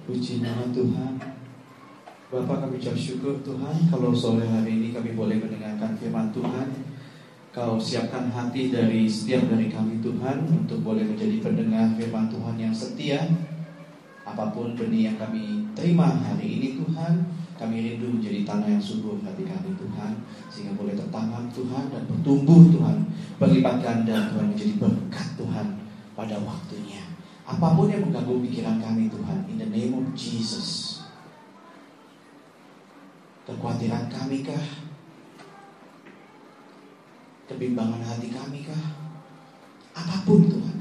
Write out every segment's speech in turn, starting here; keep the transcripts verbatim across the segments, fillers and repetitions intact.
Puji nama Tuhan. Bapa, kami ucap syukur Tuhan kalau sore hari ini kami boleh mendengarkan firman Tuhan. Kau siapkan hati dari setiap dari kami Tuhan untuk boleh menjadi pendengar firman Tuhan yang setia. Apapun benih yang kami terima hari ini Tuhan, kami rindu menjadi tanah yang subur hati kami Tuhan, sehingga boleh tertanam Tuhan dan bertumbuh Tuhan, berlipat ganda Tuhan, menjadi berkat Tuhan pada waktunya. Apapun yang mengganggu pikiran kami Tuhan, in the name of Jesus. Kekhawatiran kami kah? Kebimbangan hati kami kah? Apapun Tuhan,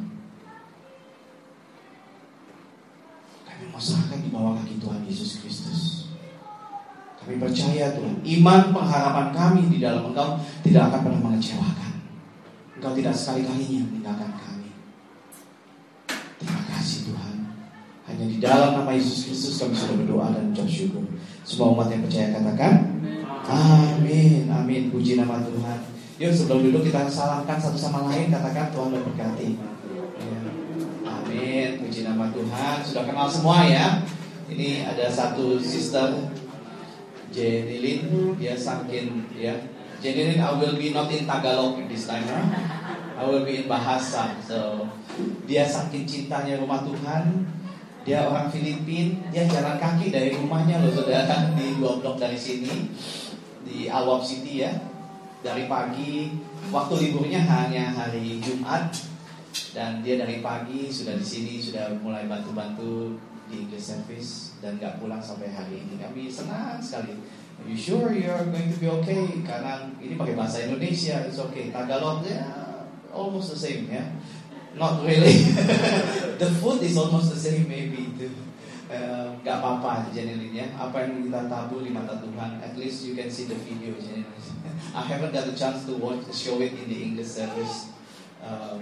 kami mau serahkan di bawah kaki Tuhan Yesus Kristus. Kami percaya Tuhan, iman pengharapan kami di dalam Engkau tidak akan pernah mengecewakan. Engkau tidak sekali-kalinya meninggalkan kami. Terima kasih Tuhan. Hanya di dalam nama Yesus Kristus kami sudah berdoa dan ucap syukur. Semua umat yang percaya katakan amin. Amin. Puji nama Tuhan. Yuk sebelum duduk kita salamkan satu sama lain. Katakan Tuhan memberkati. Ya. Amin. Puji nama Tuhan. Sudah kenal semua ya. Ini ada satu sister Jenilin. Dia saking ya Jenilin, I will be not in Tagalog this time, huh? I will be in Bahasa. So dia saking cintanya rumah Tuhan. Dia orang Filipina. Dia jalan kaki dari rumahnya loh saudara, di dua blok dari sini, di Alwab City ya. Dari pagi, waktu liburnya hanya hari Jumat, dan dia dari pagi sudah di sini, sudah mulai bantu-bantu di English service dan gak pulang sampai hari ini. Kami senang sekali. Are you sure you are going to be okay? Karena ini pakai bahasa Indonesia, it's okay. Tagalog ya, almost the same ya. Not really. The food is almost the same maybe too. Uh, gak apa-apa Jenilin ya. Apa yang kita tabur di mata Tuhan, at least you can see the video Jenilin. I haven't got the chance to watch show it in the English service. Um,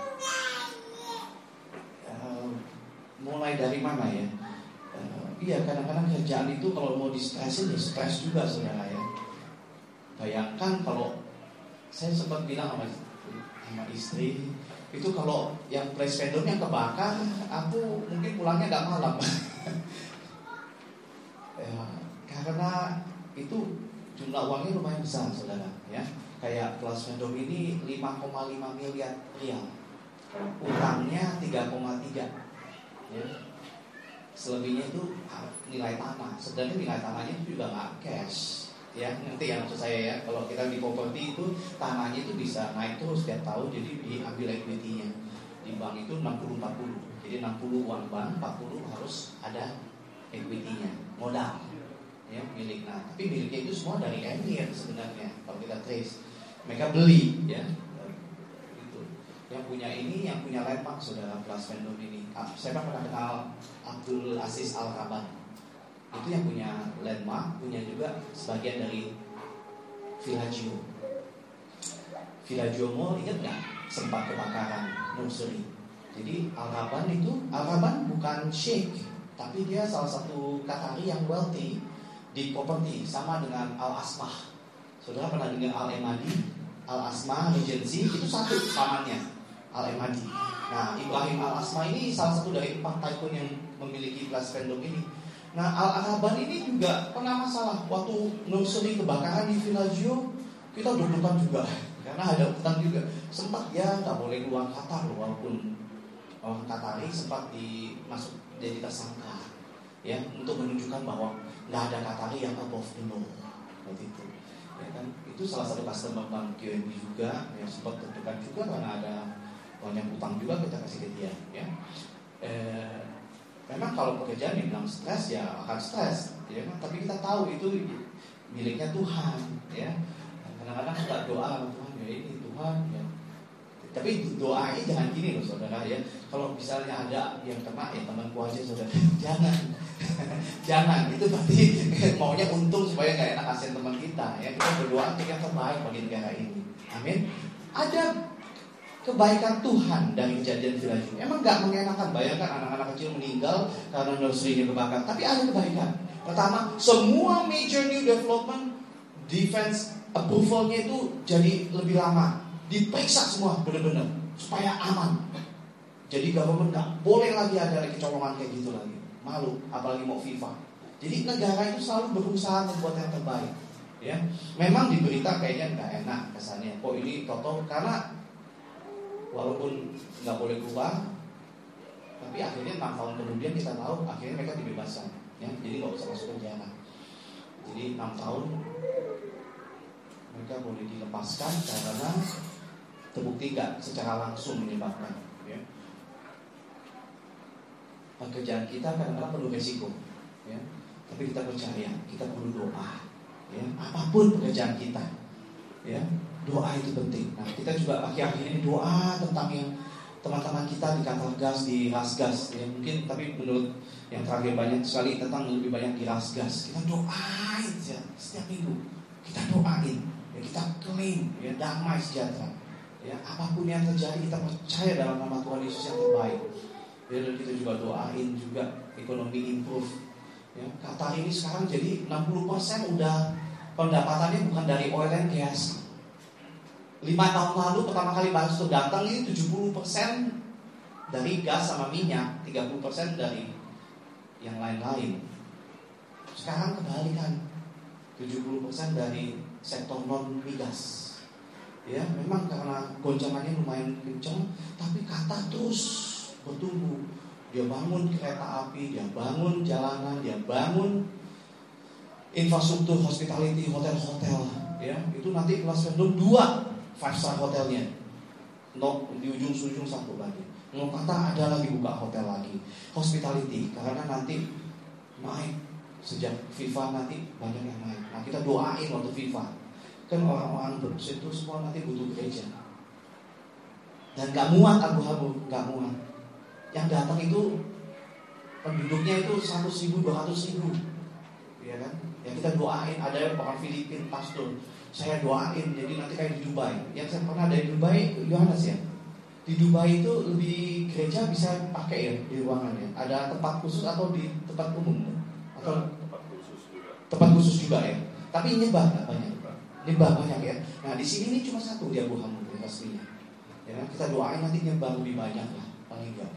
uh, mulai dari mana ya? Uh, iya kadang-kadang kerjaan itu kalau mau di-stressin ya stres juga saudara ya. Bayangkan kalau saya sempat bilang sama, sama istri, itu kalau yang place vendornya kebakar, aku mungkin pulangnya gak malam. Ya, karena itu jumlah uangnya lumayan besar saudara ya. Kayak place vendor ini lima koma lima miliar rial, utangnya tiga koma tiga ya. Selebihnya itu nilai tanah. Sebenarnya nilai tanahnya itu juga gak cash ya, ngerti ya maksud saya ya. Kalau kita di properti itu tanahnya itu bisa naik terus setiap tahun, jadi diambil equity-nya. Di bank itu enam puluh empat puluh. Jadi enam puluh uang bank, empat puluh harus ada equity-nya, modal ya, milik. Nah, tapi miliknya itu semua dari emir sebenarnya. Kalau kita trace, mereka beli ya. Itu. Yang punya ini, yang punya landmark saudara Plus Vendor ini. Saya pernah kenal Abdul Aziz Al-Raban. Itu yang punya landmark, punya juga sebagian dari Villaggio. Villaggio Mall, ingat nggak? Sempat kebakaran nursery. Jadi Al-Raban itu, Al-Raban bukan sheikh, tapi dia salah satu Qatari yang wealthy di properti, sama dengan Al-Asmah. Saudara pernah dengar Al-Emadi? Al-Asmah Regency itu satu samanya Al-Emadi. Nah, Ibrahim Al-Asmah ini salah satu dari empat tycoon yang memiliki Plus Vendor ini. Nah, Al-Araban ini juga pernah masalah. Waktu nursery kebakaran di Villaggio, kita deg-degan juga karena ada utang juga. Sempat ya nggak boleh keluar Qatar, walaupun orang Qatari sempat dimasuk jadi tersangka ya, untuk menunjukkan bahwa nggak ada Qatari yang above the law seperti itu. Ya kan? Itu salah satu customer bank Q N B juga yang sempat deg-degan juga karena ada banyak utang juga kita kasih ke dia ya. Eh, Memang kalau pekerjaan dibilang stres ya akan stres, ya kan? Tapi kita tahu itu miliknya Tuhan, ya. Kadang-kadang kita doa Tuhan ya ini Tuhan, ya. Tapi doanya jangan gini loh saudara ya. Kalau misalnya ada yang kena ya temanku aja saudara, jangan, jangan. Itu berarti maunya untung supaya nggak enak kasihan teman kita, ya. Kita berdoa untuk yang terbaik bagi negara ini, amin. Ada kebaikan Tuhan dari kejadian Villaggio. Emang gak mengenakan, bayangkan anak-anak kecil meninggal karena nursery-nya kebakar. Tapi ada kebaikan. Pertama, semua major new development defense approval-nya itu jadi lebih lama. Diperiksa semua benar-benar supaya aman. Jadi government gak boleh lagi ada kecolongan kayak gitu lagi. malu, apalagi mau FIFA. Jadi negara itu selalu berusaha membuat yang terbaik. Ya, memang di berita kayaknya nggak enak kesannya. Kok ini Toto, karena walaupun nggak boleh keluar, tapi akhirnya enam tahun kemudian kita tahu akhirnya mereka dibebaskan. Ya, jadi nggak usah masuk penjara. Jadi enam tahun mereka boleh dilepaskan karena terbukti nggak secara langsung menyebabkan. Ya. Pekerjaan kita kadang-kadang penuh resiko. Ya. Tapi kita percaya, kita perlu doa. Ya, apapun pekerjaan kita, ya, doa itu penting. Nah, kita juga akhir-akhir ini doa tentang yang teman-teman kita di kantor gas, di Rasgas, ya, mungkin. Tapi menurut yang terakhir banyak sekali tentang lebih banyak di Rasgas. Kita doain ya, setiap minggu. Kita doain, ya, kita klaim, ya, damai sejahtera. Ya, apapun yang terjadi kita percaya dalam nama Tuhan Yesus yang terbaik. Ya, dan kita juga doain juga ekonomi improve. Ya, Qatar ini sekarang jadi enam puluh persen udah pendapatannya bukan dari oil and gas. lima tahun lalu pertama kali Pak Hasto datang ini tujuh puluh persen dari gas sama minyak, tiga puluh persen dari yang lain-lain. Sekarang kebalikan, tujuh puluh persen dari sektor non migas. Ya, memang karena goncangannya lumayan kencang, tapi Qatar terus bertumbuh. Dia bangun kereta api, dia bangun jalanan, dia bangun infrastruktur hospitality, hotel-hotel. Ya, itu nanti kelas Vendom dua five star hotelnya. No, di ujung-ujung satu lagi. Mau kata ada lagi buka hotel lagi. Hospitality, karena nanti naik sejak FIFA nanti banyak yang naik. Nah, kita doain waktu FIFA. Kan orang-orang bersitu semua nanti butuh gereja. Dan gak muat abu-abu, gak muat. Yang datang itu penduduknya itu seratus ribu, dua ratus ribu, ya kan? Yang kita doain ada orang Filipina pastor, saya doain jadi nanti kayak di Dubai. Yang saya pernah ada di Dubai, Yohanes ya. Di Dubai itu lebih gereja bisa pakai ya di ruangannya. Ada tempat khusus atau di tempat umum atau tempat khusus juga. Tempat khusus juga ya. Tapi nyembah nggak banyak, nyembah banyak ya. Nah di sini ini cuma satu dia Bu Hamu pastinya. Ya, kita doain nanti nyembah lebih banyak lah paling enggak.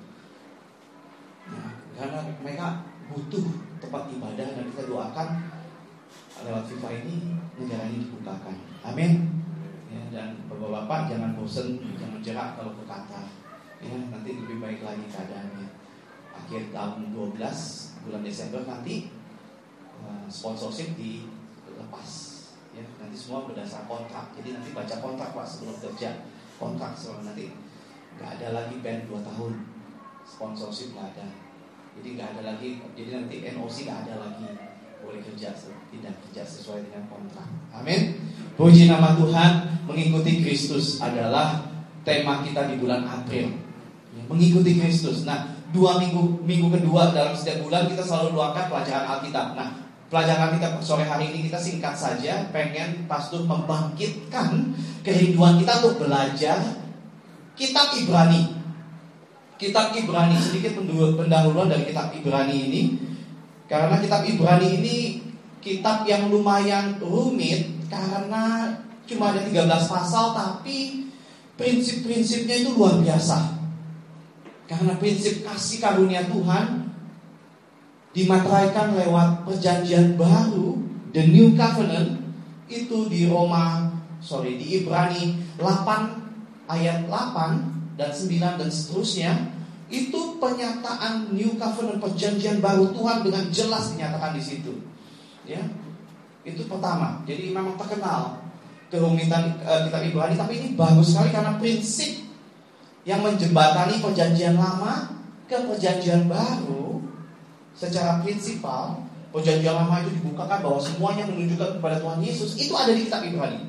Nah, karena mereka butuh tempat ibadah dan kita doakan lewat FIFA ini negara ini dibukakan. Amin. Ya, dan bapak-bapak jangan bosen, jangan jerak kalau ke Qatar. Ya, nanti lebih baik lagi keadaannya. Akhir tahun dua belas bulan Desember nanti uh, sponsorship dilepas. Ya, nanti semua berdasar kontrak. Jadi nanti baca kontrak Pak sebelum kerja. Kontrak sebelum nanti nggak ada lagi band dua tahun. Sponsorship nggak ada, jadi nggak ada lagi, jadi nanti N O C nggak ada lagi, boleh kerja tidak kerja sesuai dengan kontrak. Amin. Puji nama Tuhan. Mengikuti Kristus adalah tema kita di bulan April. Mengikuti Kristus. Nah, dua minggu minggu kedua dalam setiap bulan kita selalu luangkan pelajaran Alkitab. Nah, pelajaran Alkitab sore hari ini kita singkat saja. Pengen pastor membangkitkan kerinduan kita untuk belajar kitab Ibrani. Kitab Ibrani, sedikit pendahuluan dari kitab Ibrani ini. Karena kitab Ibrani ini kitab yang lumayan rumit, karena cuma ada tiga belas pasal, tapi prinsip-prinsipnya itu luar biasa. Karena prinsip kasih karunia Tuhan dimateraikan lewat perjanjian baru, the new covenant, itu di Roma, sorry di Ibrani delapan ayat delapan dan sembilan dan seterusnya. Itu pernyataan new covenant, perjanjian baru Tuhan dengan jelas dinyatakan di situ. Ya, itu pertama. Jadi memang terkenal kerumitan uh, kitab Ibrani, tapi ini bagus sekali karena prinsip yang menjembatani perjanjian lama ke perjanjian baru secara prinsipal. Perjanjian lama itu dibukakan bahwa semuanya menunjukkan kepada Tuhan Yesus. Itu ada di kitab Ibrani.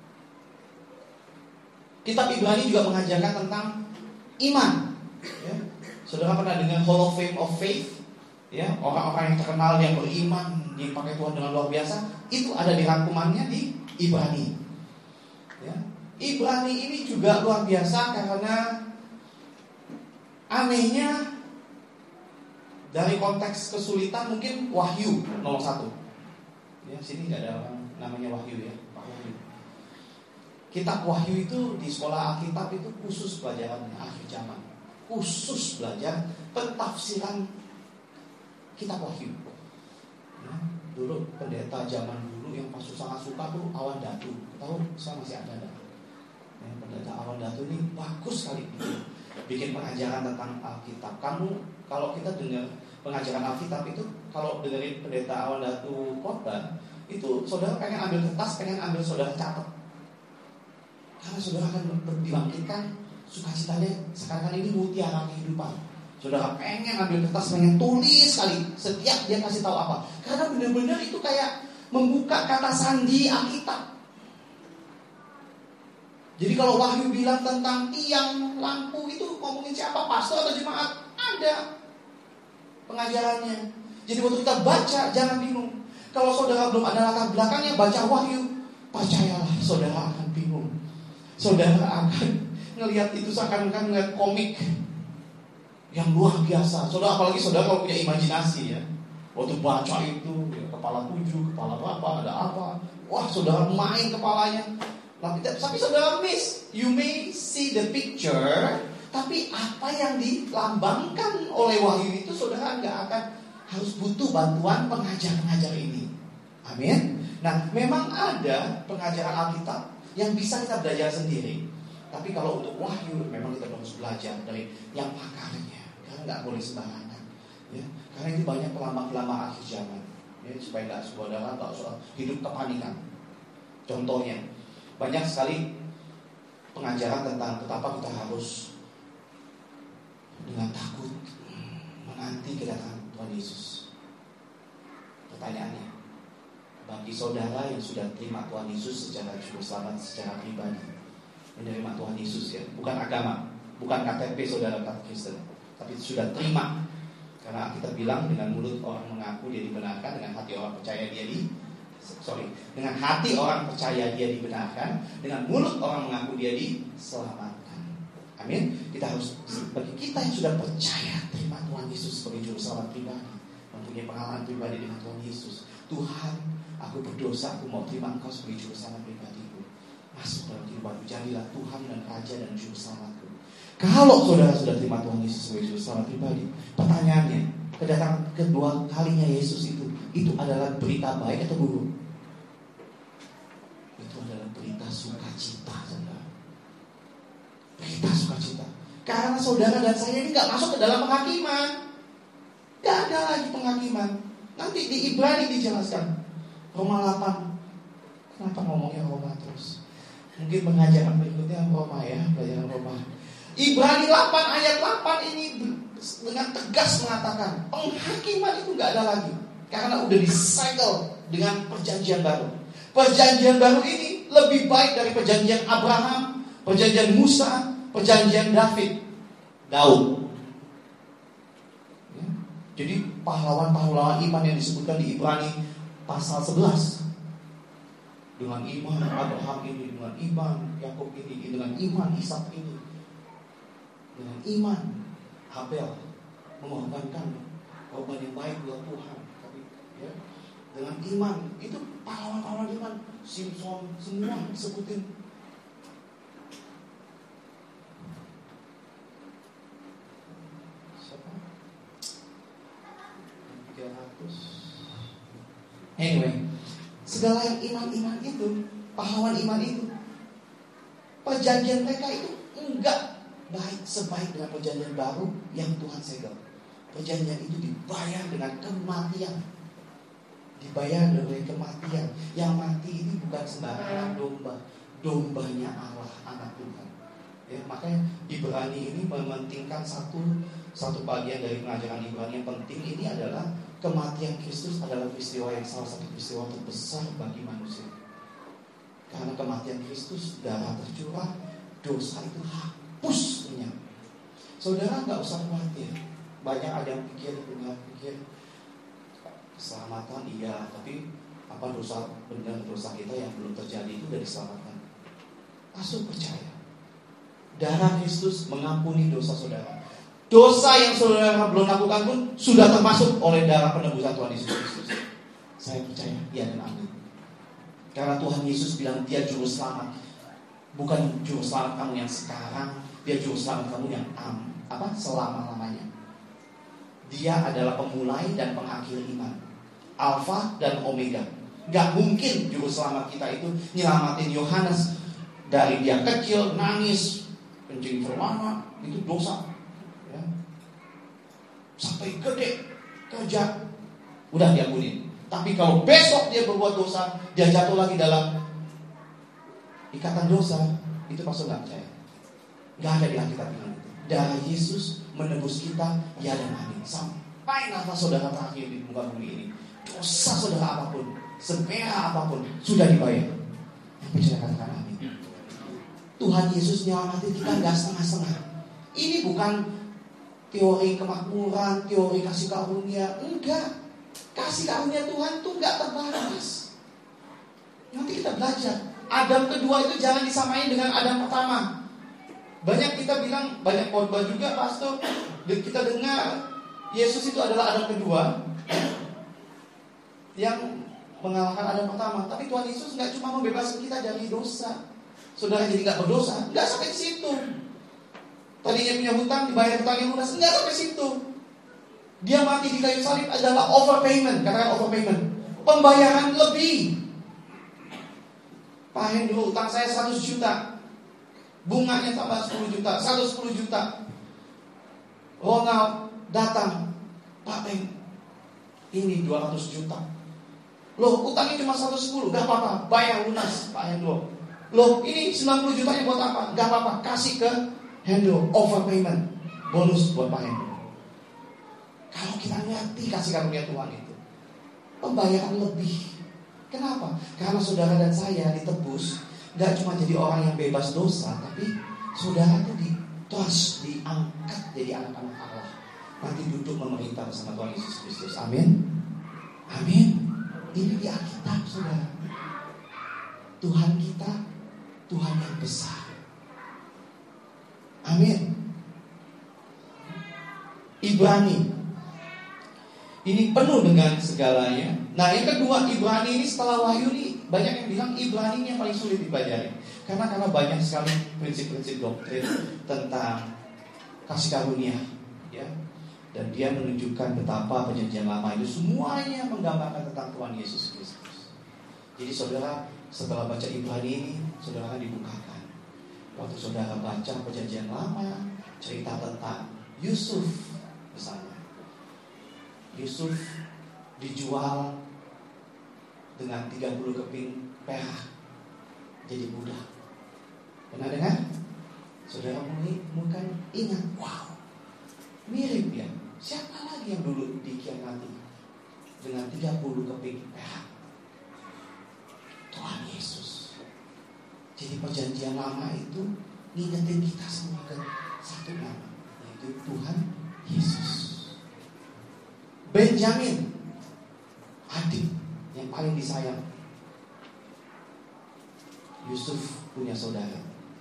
Kitab Ibrani juga mengajarkan tentang iman. Ya. Saudara pernah dengar Hall of Fame of Faith? Ya, orang-orang yang terkenal yang beriman, yang pakai Tuhan dengan luar biasa, itu ada di rangkumannya di Ibrani. Ya. Ibrani ini juga luar biasa karena anehnya dari konteks kesulitan mungkin Wahyu nomor satu. Ya, sini nggak ada orang namanya Wahyu ya, Pak Wahyu. Kitab Wahyu itu di sekolah Alkitab itu khusus pelajarannya akhir zaman. Khusus belajar pentafsiran kitab Wahyu. Ya, dulu pendeta zaman dulu yang pas sangat suka tuh Awan Datu. Tahu sekarang masih ada ada. Ya, pendeta Awan Datu ini bagus sekali bikin, bikin pengajaran tentang Alkitab. Kamu kalau kita dengar pengajaran Alkitab itu, kalau dengerin pendeta Awan Datu khotbah, itu saudara pengen ambil kertas, pengen ambil saudara catat. Karena saudara akan dibangkitkan sukacitanya sekarang ini mutiara kehidupan. Saudara pengen ambil kertas, pengen tulis sekali setiap dia kasih tahu apa. Karena benar-benar itu kayak membuka kata sandi Alkitab. Jadi kalau Wahyu bilang tentang tiang lampu itu ngomongin siapa? Pastor atau jemaat? Ada pengajarannya. Jadi waktu kita baca jangan bingung. Kalau saudara belum ada latar belakangnya baca Wahyu, percayalah saudara akan bingung. Saudara akan ngelihat itu seakan-akan ngelihat komik yang luar biasa. Saudara, apalagi saudara kalau punya imajinasi ya, waktu baca itu ya, kepala tujuh, kepala berapa, ada apa, wah saudara main kepalanya. Tapi, tapi saudara miss, you may see the picture, tapi apa yang dilambangkan oleh Wahyu itu saudara nggak akan harus butuh bantuan pengajar-pengajar ini. Amin. Nah, memang ada pengajaran Alkitab yang bisa kita belajar sendiri. Tapi kalau untuk Wahyu memang kita harus belajar dari yang pakarnya. Karena nggak boleh sembarangan. Ya, karena itu banyak pelama-pelama akhir zaman. Ya, supaya nggak saudara nggak usah hidup kepanikan. Contohnya, banyak sekali pengajaran tentang betapa kita harus dengan takut menanti kedatangan Tuhan Yesus. Pertanyaannya, bagi saudara yang sudah terima Tuhan Yesus secara juru selamat secara pribadi, menerima Tuhan Yesus ya, bukan agama, bukan K T P saudara kata Kristen, tapi sudah terima. Karena kita bilang dengan mulut orang mengaku dia dibenarkan, dengan hati orang percaya dia di sorry, dengan hati orang percaya dia dibenarkan, dengan mulut orang mengaku dia diselamatkan. Amin. Kita harus, bagi kita yang sudah percaya terima Tuhan Yesus sebagai juru selamat pribadi, mempunyai pengalaman pribadi dengan Tuhan Yesus. Tuhan, aku berdosa, aku mau terima Engkau sebagai juru selamat pribadiku. Masuk dalam kehidupanku, jadilah Tuhan dan Raja dan juru selamatku. Kalau saudara sudah terima Tuhan Yesus sebagai juru selamat pribadi, pertanyaannya, kedatangan kedua kalinya Yesus itu, itu adalah berita baik atau buruk? Itu adalah berita sukacita, saudara. Berita sukacita. Karena saudara dan saya ini gak masuk ke dalam penghakiman. Gak ada lagi penghakiman. Nanti di Ibrani dijelaskan, Roma delapan. Kenapa ngomongnya Roma terus? Mungkin pengajaran berikutnya Roma ya, pelajaran Roma. Ibrani delapan ayat delapan ini dengan tegas mengatakan penghakiman itu gak ada lagi. Karena udah disegel dengan perjanjian baru. Perjanjian baru ini lebih baik dari perjanjian Abraham, perjanjian Musa, perjanjian David, Daud. Jadi pahlawan-pahlawan iman yang disebutkan di Ibrani pasal sebelas. Dengan iman Abraham ini, dengan iman Yakub ini, dengan iman Ishak ini, dengan iman Habel mengorbankan korban yang baik buat Tuhan. Tapi ya, dengan iman itu pahlawan-pahlawan iman, Simpson semua disebutin. Siapa? tiga ratus. Anyway, segala yang iman-iman itu, pahlawan iman itu, perjanjian mereka itu enggak baik sebaik dengan perjanjian baru yang Tuhan segel. Perjanjian itu dibayar dengan kematian. Dibayar dengan kematian. Yang mati ini bukan sembarangan domba, dombanya Allah, anak Tuhan. Ya, makanya Ibrani ini mementingkan satu satu bagian dari pengajaran Ibrani yang penting ini adalah kematian Kristus adalah peristiwa yang salah satu peristiwa terbesar bagi manusia. Karena kematian Kristus, darah tercurah, dosa itu hapusnya. Saudara nggak usah khawatir. Banyak ada yang pikir, dengar pikir keselamatan iya, tapi apa dosa benar dosa kita yang belum terjadi itu sudah diselamatkan. Langsung percaya. Darah Kristus mengampuni dosa saudara. Dosa yang saudara belum lakukan pun sudah termasuk oleh darah penebusan Tuhan Yesus Kristus. Saya percaya, ya dan amin. Karena Tuhan Yesus bilang dia juru selamat. Bukan juru selamat kamu yang sekarang, dia juru selamat kamu yang am, apa selama-lamanya. Dia adalah pemulai dan pengakhir iman, Alfa dan Omega. Gak mungkin juru selamat kita itu nyelamatin Yohanes dari dia kecil, nangis, kencing berwarna, itu dosa ya. Sampai gede, kerja, udah diampunin. Tapi kalau besok dia berbuat dosa, dia jatuh lagi dalam ikatan dosa, itu pastor gak percaya. Gak ada di Alkitab bilang itu. Darah Yesus menebus kita, ya dan amin. Sampai nafas saudara terakhir di muka bumi ini, dosa saudara apapun, semerah apapun, sudah dibayar. Yang percaya katakan amin. Tuhan Yesus nyelamatin kita gak setengah-setengah. Ini bukan teori kemakmuran, teori kasih karunia. Enggak. Kasih karunia Tuhan tuh gak terbatas. Nanti kita belajar. Adam kedua itu jangan disamain dengan Adam pertama. Banyak kita bilang, banyak khotbah juga pastor, kita dengar Yesus itu adalah Adam kedua yang mengalahkan Adam pertama. Tapi Tuhan Yesus gak cuma membebaskan kita dari dosa, saudara jadi gak berdosa, gak sampai di situ. Tadinya punya hutang dibayar hutangnya lunas, gak sampai situ. Dia mati di kayu salib adalah overpayment, katakan overpayment, pembayaran lebih. Pak Hendro, hutang saya seratus juta, bunganya tambah sepuluh juta, seratus sepuluh juta. Ronald datang, Pak Peng, ini dua ratus juta. Loh, utangnya cuma seratus sepuluh, gak apa-apa, bayar lunas Pak Hendro. Loh, ini sembilan puluh jutanya buat apa? Gak apa-apa, kasih ke Hendro, overpayment, bonus buat Pak Hendro. Kalau kita ngerti kasih karunia Tuhan itu, pembayaran lebih. Kenapa? Karena saudara dan saya ditebus, gak cuma jadi orang yang bebas dosa, tapi saudara itu ditrust, diangkat jadi anak-anak Allah. Nanti duduk memerintah bersama Tuhan Yesus Kristus. Amin. Amin. Ini di Alkitab, saudara. Tuhan kita Tuhan yang besar. Amin. Ibrani ini penuh dengan segalanya. Nah, yang kedua, Ibrani ini setelah Wahyu ini banyak yang bilang Ibrani ini yang paling sulit dipelajari. Karena karena banyak sekali prinsip-prinsip doktrin tentang kasih karunia, ya. Dan dia menunjukkan betapa perjanjian lama itu semuanya menggambarkan tentang Tuhan Yesus Kristus. Jadi saudara, setelah baca Ibrani ini, saudara dibukakan. Waktu saudara baca perjanjian lama, cerita tentang Yusuf misalnya. Yusuf dijual dengan tiga puluh keping perak jadi budak. Pernah dengar? Saudara mungkin ingat, wow, mirip ya. Siapa lagi yang dulu dikhianati dengan tiga puluh keping perak? Tuhan Yesus. Jadi perjanjian lama itu ngingetin kita semua ke satu nama, yaitu Tuhan Yesus. Benjamin, adik yang paling disayang. Yusuf punya saudara.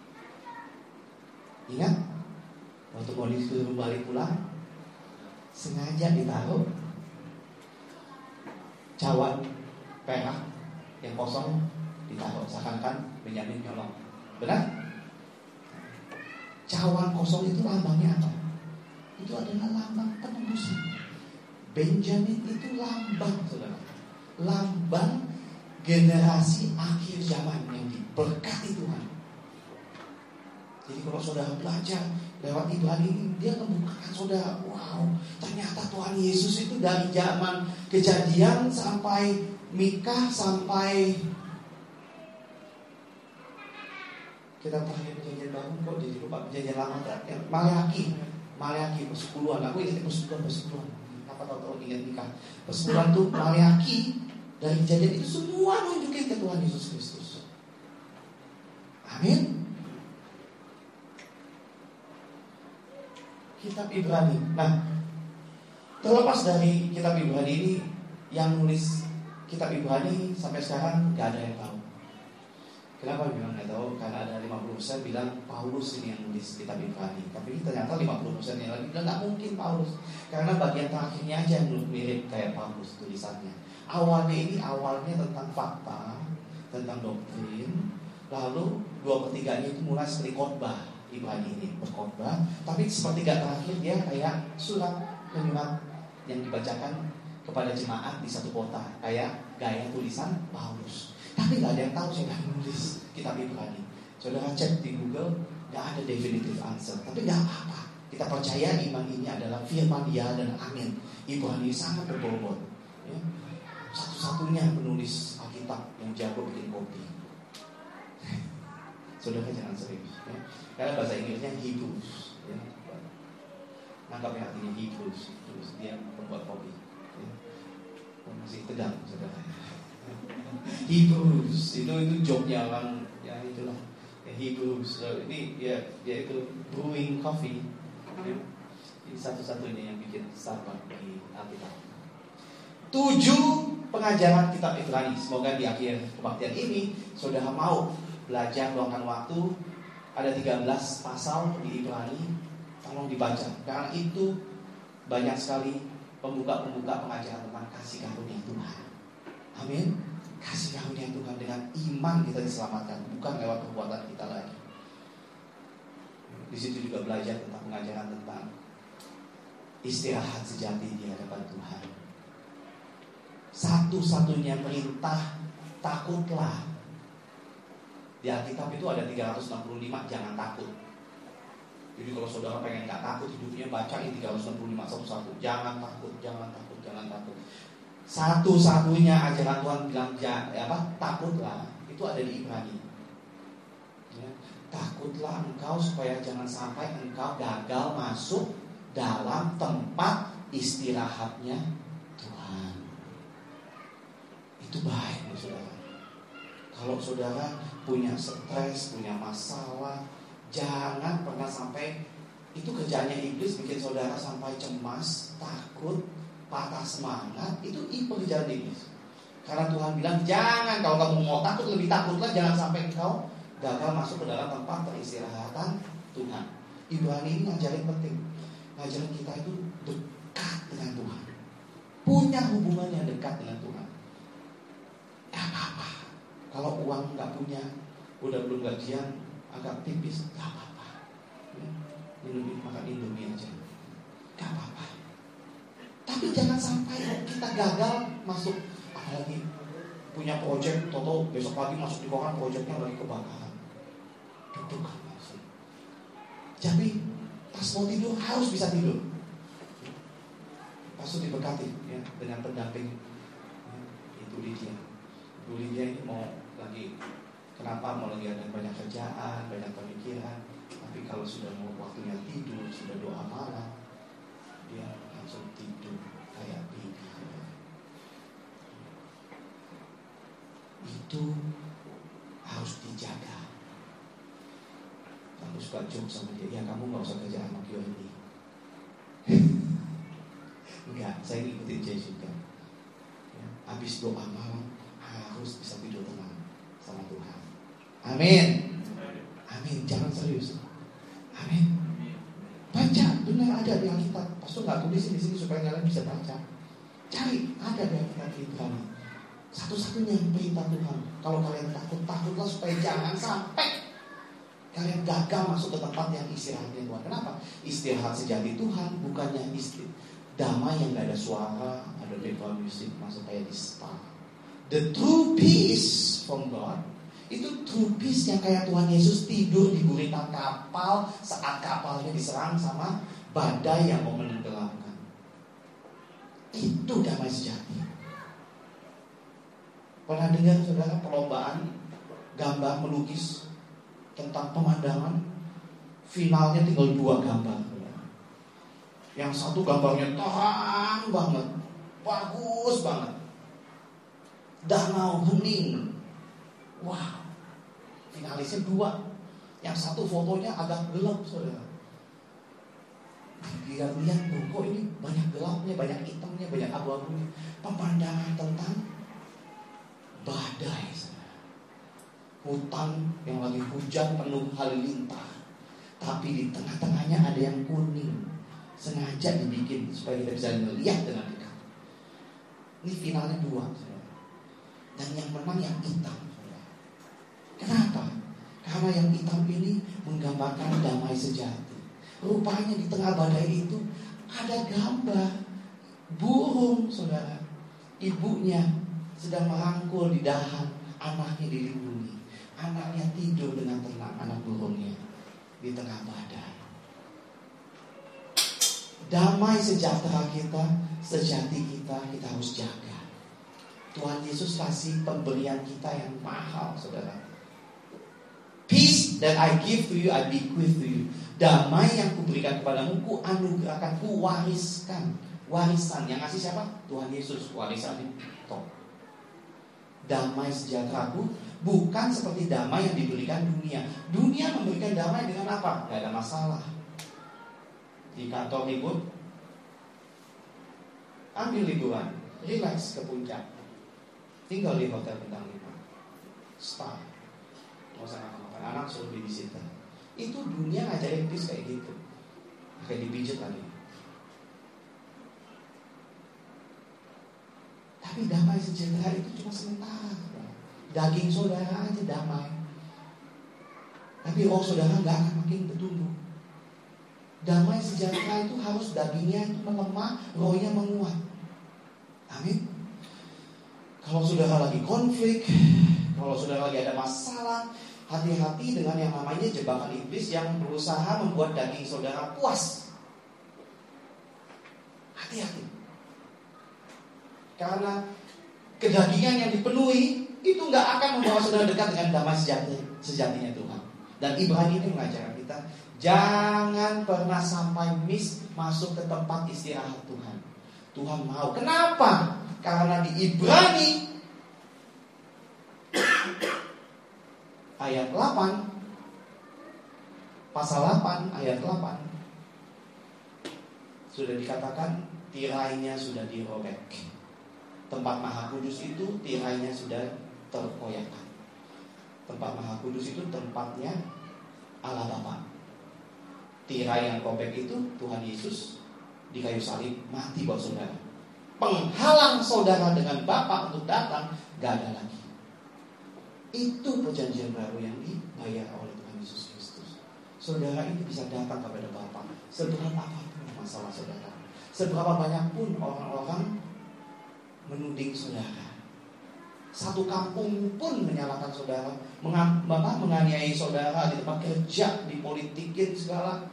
Ingat, waktu mau disuruh balik pulang, sengaja ditaruh cawan perak yang kosong, ditaruh seakan-akan Benjamin nyolong. Benar? Cawan kosong itu lambangnya apa? Itu adalah lambang penebusan. Benjamin itu lambang, saudara, lambang generasi akhir zaman yang diberkati Tuhan. Jadi kalau saudara belajar lewat Ibrani ini, dia membukakan saudara, wow, ternyata Tuhan Yesus itu dari zaman Kejadian sampai Mikha, sampai kita pakai perjanjian baru kok jadi lupa perjanjian lama terakhir. Maleaki, Maleaki persepuluhan. Aku ingat persepuluhan, persepuluhan. Atau ingat nikah persepuluhan tuh Maleaki dari Kejadian itu semua nunjukin ke Tuhan Yesus Kristus. Amin. Kitab Ibrani. Nah, terlepas dari kitab Ibrani ini, yang nulis kitab Ibrani sampai sekarang gak ada yang tahu. Kenapa bilang gak tahu? Karena ada lima puluh persen bilang Paulus ini yang nulis kitab Ibrani. Tapi ternyata lima puluh persen yang lagi bilang gak mungkin Paulus, karena bagian terakhirnya aja yang mirip kayak Paulus tulisannya. Awalnya ini awalnya tentang fakta, tentang doktrin. Lalu dua pertiganya itu mulai seperti khotbah. Ibrani ini berkhotbah, tapi sepertiga terakhir dia kayak surat penyurat yang dibacakan kepada jemaat di satu kota, kayak gaya tulisan Paulus. Tapi nggak ada yang tahu siapa yang menulis kitab Ibrani. Saudara cek di Google, nggak ada definitive answer. Tapi nggak apa-apa. Kita percaya iman ini adalah firman ya dan amin. Ibrani sangat berbobot. Ya. Satu-satunya penulis Alkitab yang jago bikin kopi. Saudara jangan serius. Ya. Karena bahasa Inggrisnya Hebrews. Ya. Nangkap ya artinya Hebrews. Terus dia membuat kopi. Ya. Masih tegang, saudara. Hebrews itu itu jobnya orang ya itulah ya, Hebrews. So, ini ya dia itu brewing coffee. Ya. Ini satu-satunya yang bikin Starbucks di Alkitab. Tujuh pengajaran kitab Ibrani. Semoga di akhir kebaktian ini saudara mau belajar luangkan waktu. Ada tiga belas pasal di Ibrani. Tolong dibaca karena itu banyak sekali pembuka-pembuka pengajaran tentang kasih karunia Tuhan. Amin. Kasih karunia Tuhan, dengan iman kita diselamatkan, bukan lewat perbuatan kita lagi. Di situ juga belajar tentang pengajaran tentang istirahat sejati di hadapan Tuhan. Satu-satunya perintah takutlah. Di Alkitab itu ada tiga ratus enam puluh lima jangan takut. Jadi kalau saudara pengen gak takut hidupnya, bacain tiga ratus enam puluh lima satu-satu. Jangan takut, jangan takut, jangan takut. Satu-satunya ajaran Tuhan bilang ya, apa, takutlah, itu ada di Ibrani. Ya, takutlah engkau supaya jangan sampai engkau gagal masuk dalam tempat istirahatnya Tuhan. Itu baik, saudara. Kalau saudara punya stres, punya masalah, jangan pernah sampai itu kerjanya iblis bikin saudara sampai cemas, takut, patah semangat. Itu pekerjaan iblis. Karena Tuhan bilang jangan, kalau kamu mau takut lebih takutlah, jangan sampai kau gagal masuk ke dalam tempat peristirahatan Tuhan. Ibrani ini ngajarin penting, ngajarin kita itu dekat dengan Tuhan, punya hubungan yang dekat dengan Tuhan. Gak apa-apa kalau uang gak punya, udah belum gajian, agak tipis, gak apa-apa. Indomie, makan Indomie aja, gak apa-apa. Tapi jangan sampai kita gagal masuk, apalagi punya proyek, toto besok pagi masuk di koran proyeknya lagi kebakaran. Duduk masih. Jadi pas mau tidur harus bisa tidur. Pas itu diberkati ya, dengan pendamping ya, Ibu Lydia. Ibu Lydia ini mau lagi, kenapa mau lagi ada banyak kerjaan, banyak pemikiran. Tapi kalau sudah mau waktunya tidur, sudah doa malam, dia langsung tidur kayak baby. Itu harus dijaga. Aku suka joke sama dia, ya kamu gak usah kerja sama Gio ini. Enggak, saya ngikutin dia juga ya, habis doa malam harus bisa tidur tenang sama Tuhan. Amin. Amin, jangan serius. Amin. Baca, benar ada di Alkitab. Pastor nggak tulisin di sini supaya kalian bisa baca. Cari, ada di Alkitab Ibrani. Satu-satunya perintah Tuhan. Kalau kalian takut, takutlah supaya jangan sampai kalian gagal masuk ke tempat yang istirahatnya Tuhan. Kenapa? Istirahat sejati Tuhan bukannya istirahat damai yang gak ada suara, ada background music, masuk kayak di spa. The true peace from God, itu true peace yang kayak Tuhan Yesus tidur di gurita kapal saat kapalnya diserang sama badai yang mau menenggelamkan. Itu damai sejati. Pernah dengar saudara perlombaan gambar melukis tentang pemandangan, finalnya tinggal dua gambar. Yang satu gambarnya terang banget, bagus banget, danau hening, wow. Finalisnya dua. Yang satu fotonya agak gelap saudara. Lihat-lihat tuh, kok ini banyak gelapnya, banyak hitamnya, banyak abu-abunya. Pemandangan tentang badai saudara. Hutan yang lagi hujan penuh halilintar, tapi di tengah-tengahnya ada yang kuning, sengaja dibikin supaya kita bisa melihat dengan dekat. Ini finalnya dua saudara. Dan yang menang yang hitam saudara. Kenapa? Karena yang hitam ini menggambarkan damai sejati. Rupanya di tengah badai itu ada gambar Merenung saudara, ibunya sedang merangkul di dahan, anaknya dilindungi. Anaknya tidur dengan tenang, anak burungnya di tengah badai. Damai sejahtera kita, sejati kita, kita harus jaga. Tuhan Yesus kasih pemberian kita yang mahal saudara. Peace that I give to you, I bequeath to you. Damai yang kuberikan kepadamu, ku anugerahkan, ku wariskan. Warisan yang ngasih siapa? Tuhan Yesus. Warisan itu. Damai sejahteraku bukan seperti damai yang diberikan dunia. Dunia memberikan damai dengan apa? Gak ada masalah. Di kantor ribut, ambil liburan, relax ke puncak, tinggal di hotel bintang lima, spa, nggak usah ngapa-ngapain, anak suruh babysitter. Itu dunia ngajarin peace kayak gitu, kayak dipijit lagi. Tapi damai sejahtera itu cuma sementara. Daging saudara aja damai, tapi roh saudara nggak akan makin bertumbuh. Damai sejahtera itu harus dagingnya itu melemah, rohnya menguat. Amin. Kalau saudara lagi konflik, kalau saudara lagi ada masalah, hati-hati dengan yang namanya jebakan iblis yang berusaha membuat daging saudara puas. Hati-hati. Karena kedagingan yang dipenuhi itu nggak akan membawa saudara dekat dengan damai sejati, sejatinya Tuhan. Dan Ibrani ini mengajarkan kita, jangan pernah sampai miss masuk ke tempat istirahat Tuhan. Tuhan mau. Kenapa? Karena di Ibrani ayat delapan, pasal delapan ayat delapan sudah dikatakan tirainya sudah dirobek. Tempat Maha Kudus itu tirainya sudah terkoyakkan. Tempat Maha Kudus itu tempatnya Allah Bapa. Tirai yang robek itu Tuhan Yesus di kayu salib mati buat saudara. Penghalang saudara dengan Bapa untuk datang gak ada lagi. Itu perjanjian baru yang dibayar oleh Tuhan Yesus Kristus. Saudara ini bisa datang kepada Bapa seberapa apapun masalah saudara, seberapa banyak pun orang-orang menuding saudara. Satu kampung pun menyalahkan saudara, mengam, menganiayai saudara di tempat kerja, dipolitikin segala.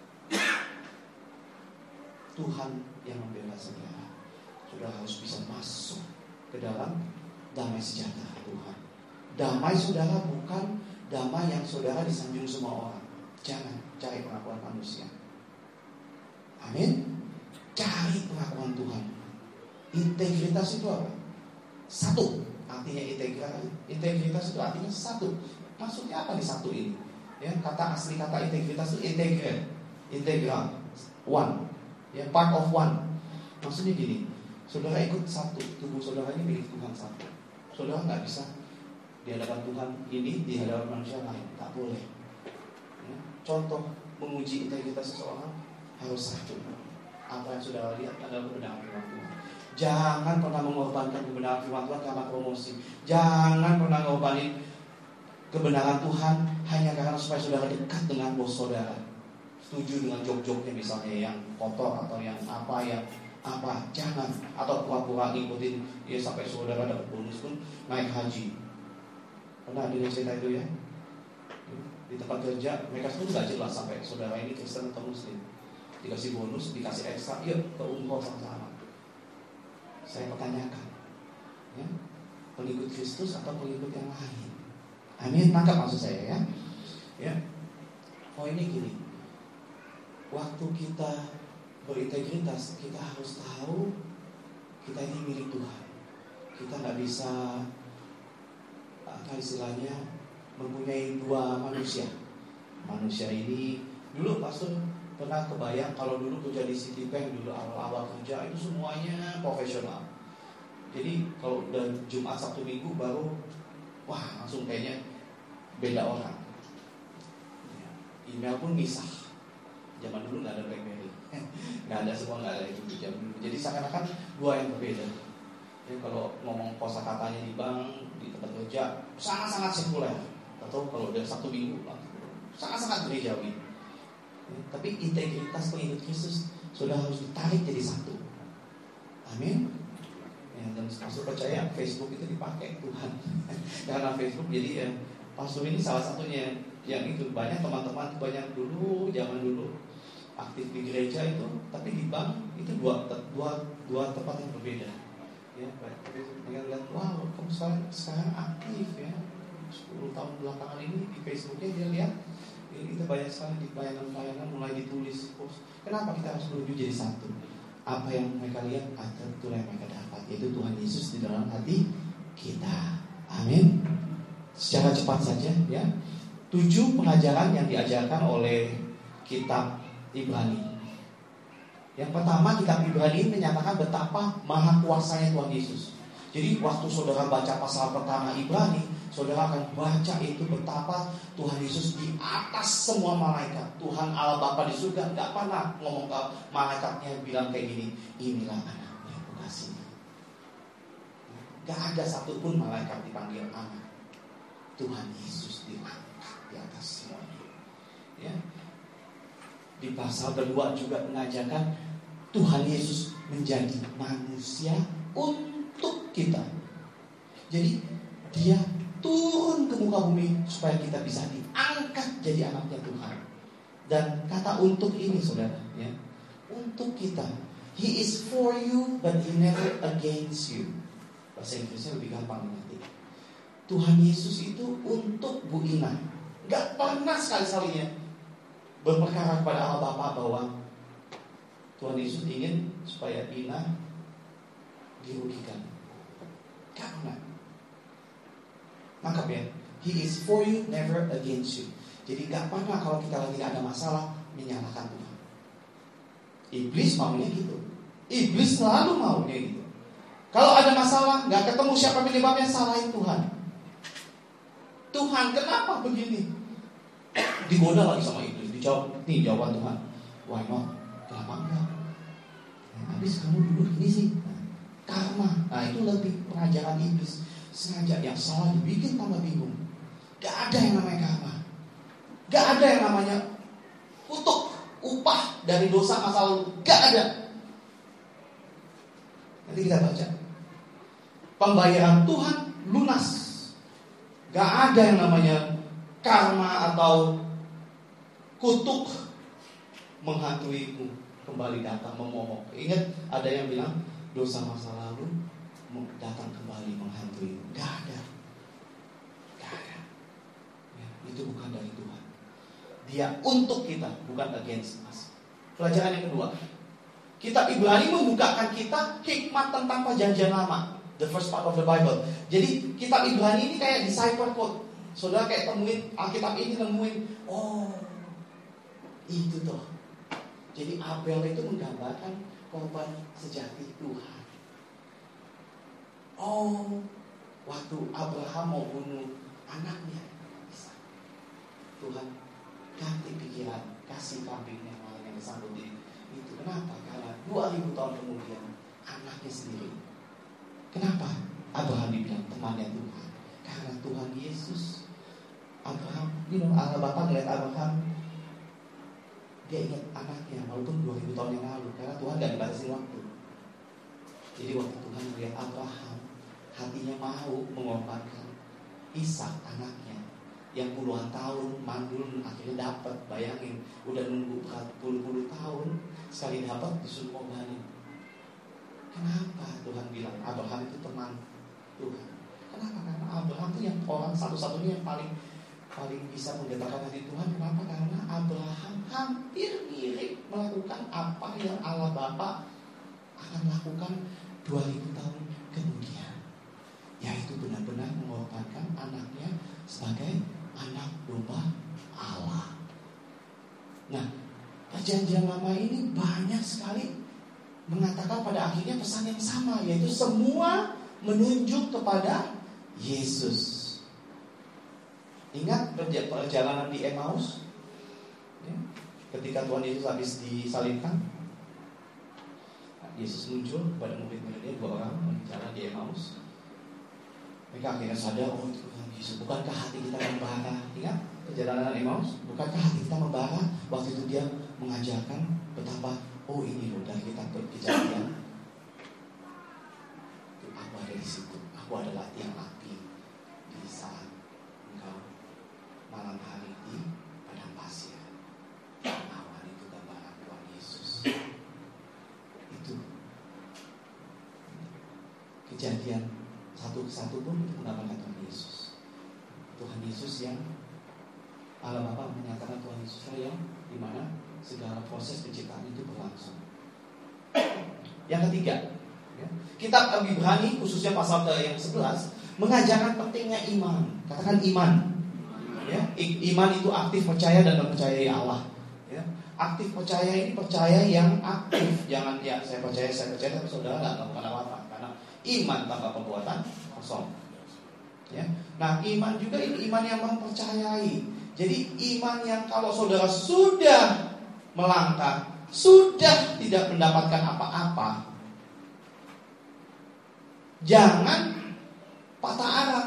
Tuhan yang membela saudara. Saudara harus bisa masuk ke dalam damai sejahtera Tuhan. Damai saudara bukan damai yang saudara disanjung semua orang. Jangan cari pengakuan manusia. Amin. Cari pengakuan Tuhan. Integritas itu apa? Satu. Artinya integritas, integritas itu artinya satu. Maksudnya apa di satu ini? Ya, kata asli kata integritas itu integral, integral, one, ya, part of one. Maksudnya gini, saudara ikut satu, tubuh saudara ini milik Tuhan satu. Saudara nggak bisa di hadapan Tuhan ini, di hadapan manusia lain, tak boleh. Ya, contoh menguji integritas seseorang harus satu. Apa yang saudara lihat adalah kebenaran firman Tuhan. Jangan pernah mengorbankan kebenaran firman Tuhan karena promosi. Jangan pernah mengorbankan kebenaran Tuhan hanya karena supaya saudara dekat dengan bos saudara. Setuju dengan jok-joknya misalnya yang kotor atau yang apa yang apa. Jangan. Atau pura-pura ngikutin ya sampai saudara dapat bonus pun naik haji. Pernah dengar cerita itu ya? Di tempat kerja mereka semua nggak jelas sampai saudara ini Kristen atau Muslim. Dikasih bonus, dikasih ekstra, yuk ke umroh sama-sama. Saya pertanyakan, ya, pengikut Kristus atau pengikut yang lain? Amin, nangkap maksud saya ya. Ya, oh ini gini, waktu kita berintegritas, kita harus tahu kita ini milik Tuhan. Kita nggak bisa apa istilahnya mempunyai dua manusia. Manusia ini dulu pastor pernah kebayang kalau dulu kerja di Citibank, dulu awal-awal kerja itu semuanya profesional. Jadi kalau udah Jumat Sabtu Minggu baru wah langsung kayaknya beda orang. Email pun misah. Zaman dulu nggak ada BlackBerry, nggak ada semua nggak ada itu jam. Jadi seakan-akan dua yang berbeda. Jadi kalau ngomong kosakatanya di bank, di tempat kerja sangat-sangat sekuler. Atau kalau udah Sabtu Minggu sangat-sangat gerejawi. Tapi integritas pengikut Kristus sudah harus ditarik jadi satu. Amin. Amin. Ya, dan pastor percaya Facebook itu dipakai Tuhan. Karena Facebook jadi ya, pastor ini salah satunya yang itu. Banyak teman-teman banyak dulu zaman dulu aktif di gereja itu, tapi di bank itu dua dua dua tempat yang berbeda. Ya, tapi mereka lihat, wow, kamu sekarang, sekarang aktif ya. sepuluh tahun belakangan ini di Facebooknya dia lihat ini kita banyak sekali di pelayanan-pelayanan mulai ditulis post. Kenapa kita harus menuju jadi satu? Apa yang mereka lihat ada itulah yang mereka dapat, yaitu Tuhan Yesus di dalam hati kita. Amin. Secara cepat saja ya. Tujuh pengajaran yang diajarkan oleh kitab Ibrani. Yang pertama, kitab Ibrani menyatakan betapa maha kuasanya Tuhan Yesus. Jadi waktu saudara baca pasal pertama Ibrani, saudara akan baca itu betapa Tuhan Yesus di atas semua malaikat. Tuhan Allah Bapa di surga gak pernah ngomong ke malaikatnya bilang kayak gini, inilah anaknya aku kasih. Gak ada satupun malaikat dipanggil anak. Tuhan Yesus diangkat di atas semuanya. Ya. Di pasal kedua juga mengajarkan Tuhan Yesus menjadi manusia untuk kita. Jadi dia turun ke muka bumi supaya kita bisa diangkat jadi anaknya Tuhan. Dan kata untuk ini saudara ya, untuk kita. He is for you but he never against you. Bahasa Inggrisnya lebih gampang nanti. Tuhan Yesus itu untuk Bu Ina. Gak pernah sekali-sekalinya berperkara kepada Allah Bapa bahwa Tuhan Yesus ingin supaya Ina dirugikan. Gak pernah. Nangkap ya. He is for you, never against you. Jadi gak pernah kalau kita lagi ada masalah menyalahkan Tuhan. Iblis maunya gitu. Iblis selalu maunya gitu. Kalau ada masalah gak ketemu siapa penyebabnya, salahin Tuhan. Tuhan kenapa begini? Digoda lagi sama iblis. Dijawab, nih jawaban Tuhan. Why not? Kenapa enggak? Nah, habis kamu duduk ini sih. Nah, karma. Nah itu lebih pengajaran iblis. Sengaja yang salah dibikin tambah bingung. Gak ada yang namanya karma. Gak ada yang namanya kutuk, upah dari dosa masa lalu. Gak ada. Nanti kita baca. Pembayaran Tuhan lunas. Gak ada yang namanya karma atau kutuk menghantuimu kembali datang memomok. Ingat ada yang bilang dosa masa lalu datang kembali menghantui. Gak ada. Gak ada. Ya, itu bukan dari Tuhan. Dia untuk kita, bukan against us. Pelajaran yang kedua, kitab Ibrani membukakan kita hikmat tentang perjanjian lama. The first part of the Bible. Jadi kitab Ibrani ini kayak decipher code. Saudara kayak temuin Alkitab ini, nemuin, oh itu toh. Jadi Abel itu menggambarkan korban sejati Tuhan. Oh, waktu Abraham mau bunuh anaknya, Tuhan ganti pikiran, kasih kambing yang lain yang disambut itu. Kenapa? Karena dua ribu tahun kemudian anaknya sendiri. Kenapa? Abraham dibilang temannya Tuhan. Karena Tuhan Yesus, Abraham, you know, Allah Bapa ngeliat Abraham, dia ingat anaknya walaupun dua ribu tahun yang lalu. Karena Tuhan gak dibatasin waktu. Jadi waktu Tuhan melihat Abraham, hatinya mau mengorbankan Ishak anaknya yang puluhan tahun mandul akhirnya dapat. Bayangin, udah nunggu puluh-puluh tahun sekali dapat disuruh korbanin. Kenapa Tuhan bilang Abraham itu teman Tuhan? Kenapa? Karena Abraham itu yang orang satu-satunya yang paling paling bisa menggetarkan hati Tuhan. Kenapa? Karena Abraham hampir mirip melakukan apa yang Allah Bapa akan lakukan dua ribu tahun kemudian, yaitu benar-benar mengorbankan anaknya sebagai anak domba Allah. Nah, perjanjian lama ini banyak sekali mengatakan pada akhirnya pesan yang sama, yaitu semua menunjuk kepada Yesus. Ingat perjalanan di Emmaus ya, ketika Tuhan Yesus habis disalibkan, Yesus muncul kepada murid-muridnya, dua orang berjalan di Emmaus. Mereka akhirnya sadar, oh itu Tuhan Yesus. Bukankah hati kita membara? Ingat perjalanan Emmaus? Bukankah hati kita membara waktu itu dia mengajarkan betapa, oh ini loh dari kita kejadian Aku adalah tiang api di saat engkau malam hari di padang pasir. Awan itu gambaran Tuhan Yesus. Itu Kejadian satu satu pun itu menggambarkan Tuhan Yesus. Tuhan Yesus yang Allah Bapa menyatakan Tuhan Yesus yang dimana segala proses penciptaan itu berlangsung. Yang ketiga, ya, kitab Ibrani khususnya pasal yang sebelas mengajarkan pentingnya iman. Katakan iman. Ya, iman itu aktif percaya dan mempercayai Allah. Ya, aktif percaya ini percaya yang aktif. Jangan ya saya percaya saya percaya tapi saudara nggak melakukan apa-apa. Karena iman tanpa perbuatan kosong. Ya, nah iman juga ini iman yang mempercayai. Jadi iman yang kalau saudara sudah melangkah, sudah tidak mendapatkan apa-apa, jangan patah arang.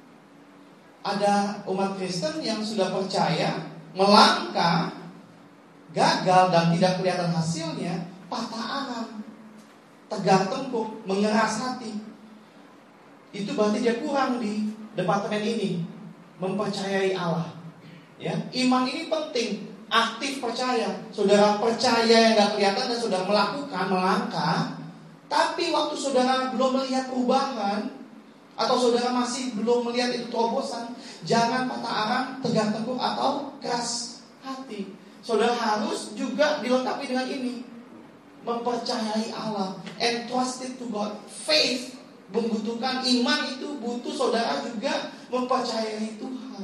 Ada umat Kristen yang sudah percaya, melangkah, gagal dan tidak kelihatan hasilnya, patah arang, tegar tengkuk, mengeras hati. Itu berarti dia kurang di departemen ini, mempercayai Allah. Ya, iman ini penting, aktif percaya. Saudara percaya yang gak kelihatan dan sudah melakukan, melangkah, tapi waktu saudara belum melihat perubahan, atau saudara masih belum melihat itu terobosan, jangan patah arang, tegar tengkuk atau keras hati. Saudara harus juga dilengkapi dengan ini, mempercayai Allah, entrusted to God. Faith membutuhkan iman, itu butuh saudara juga mempercayai Tuhan.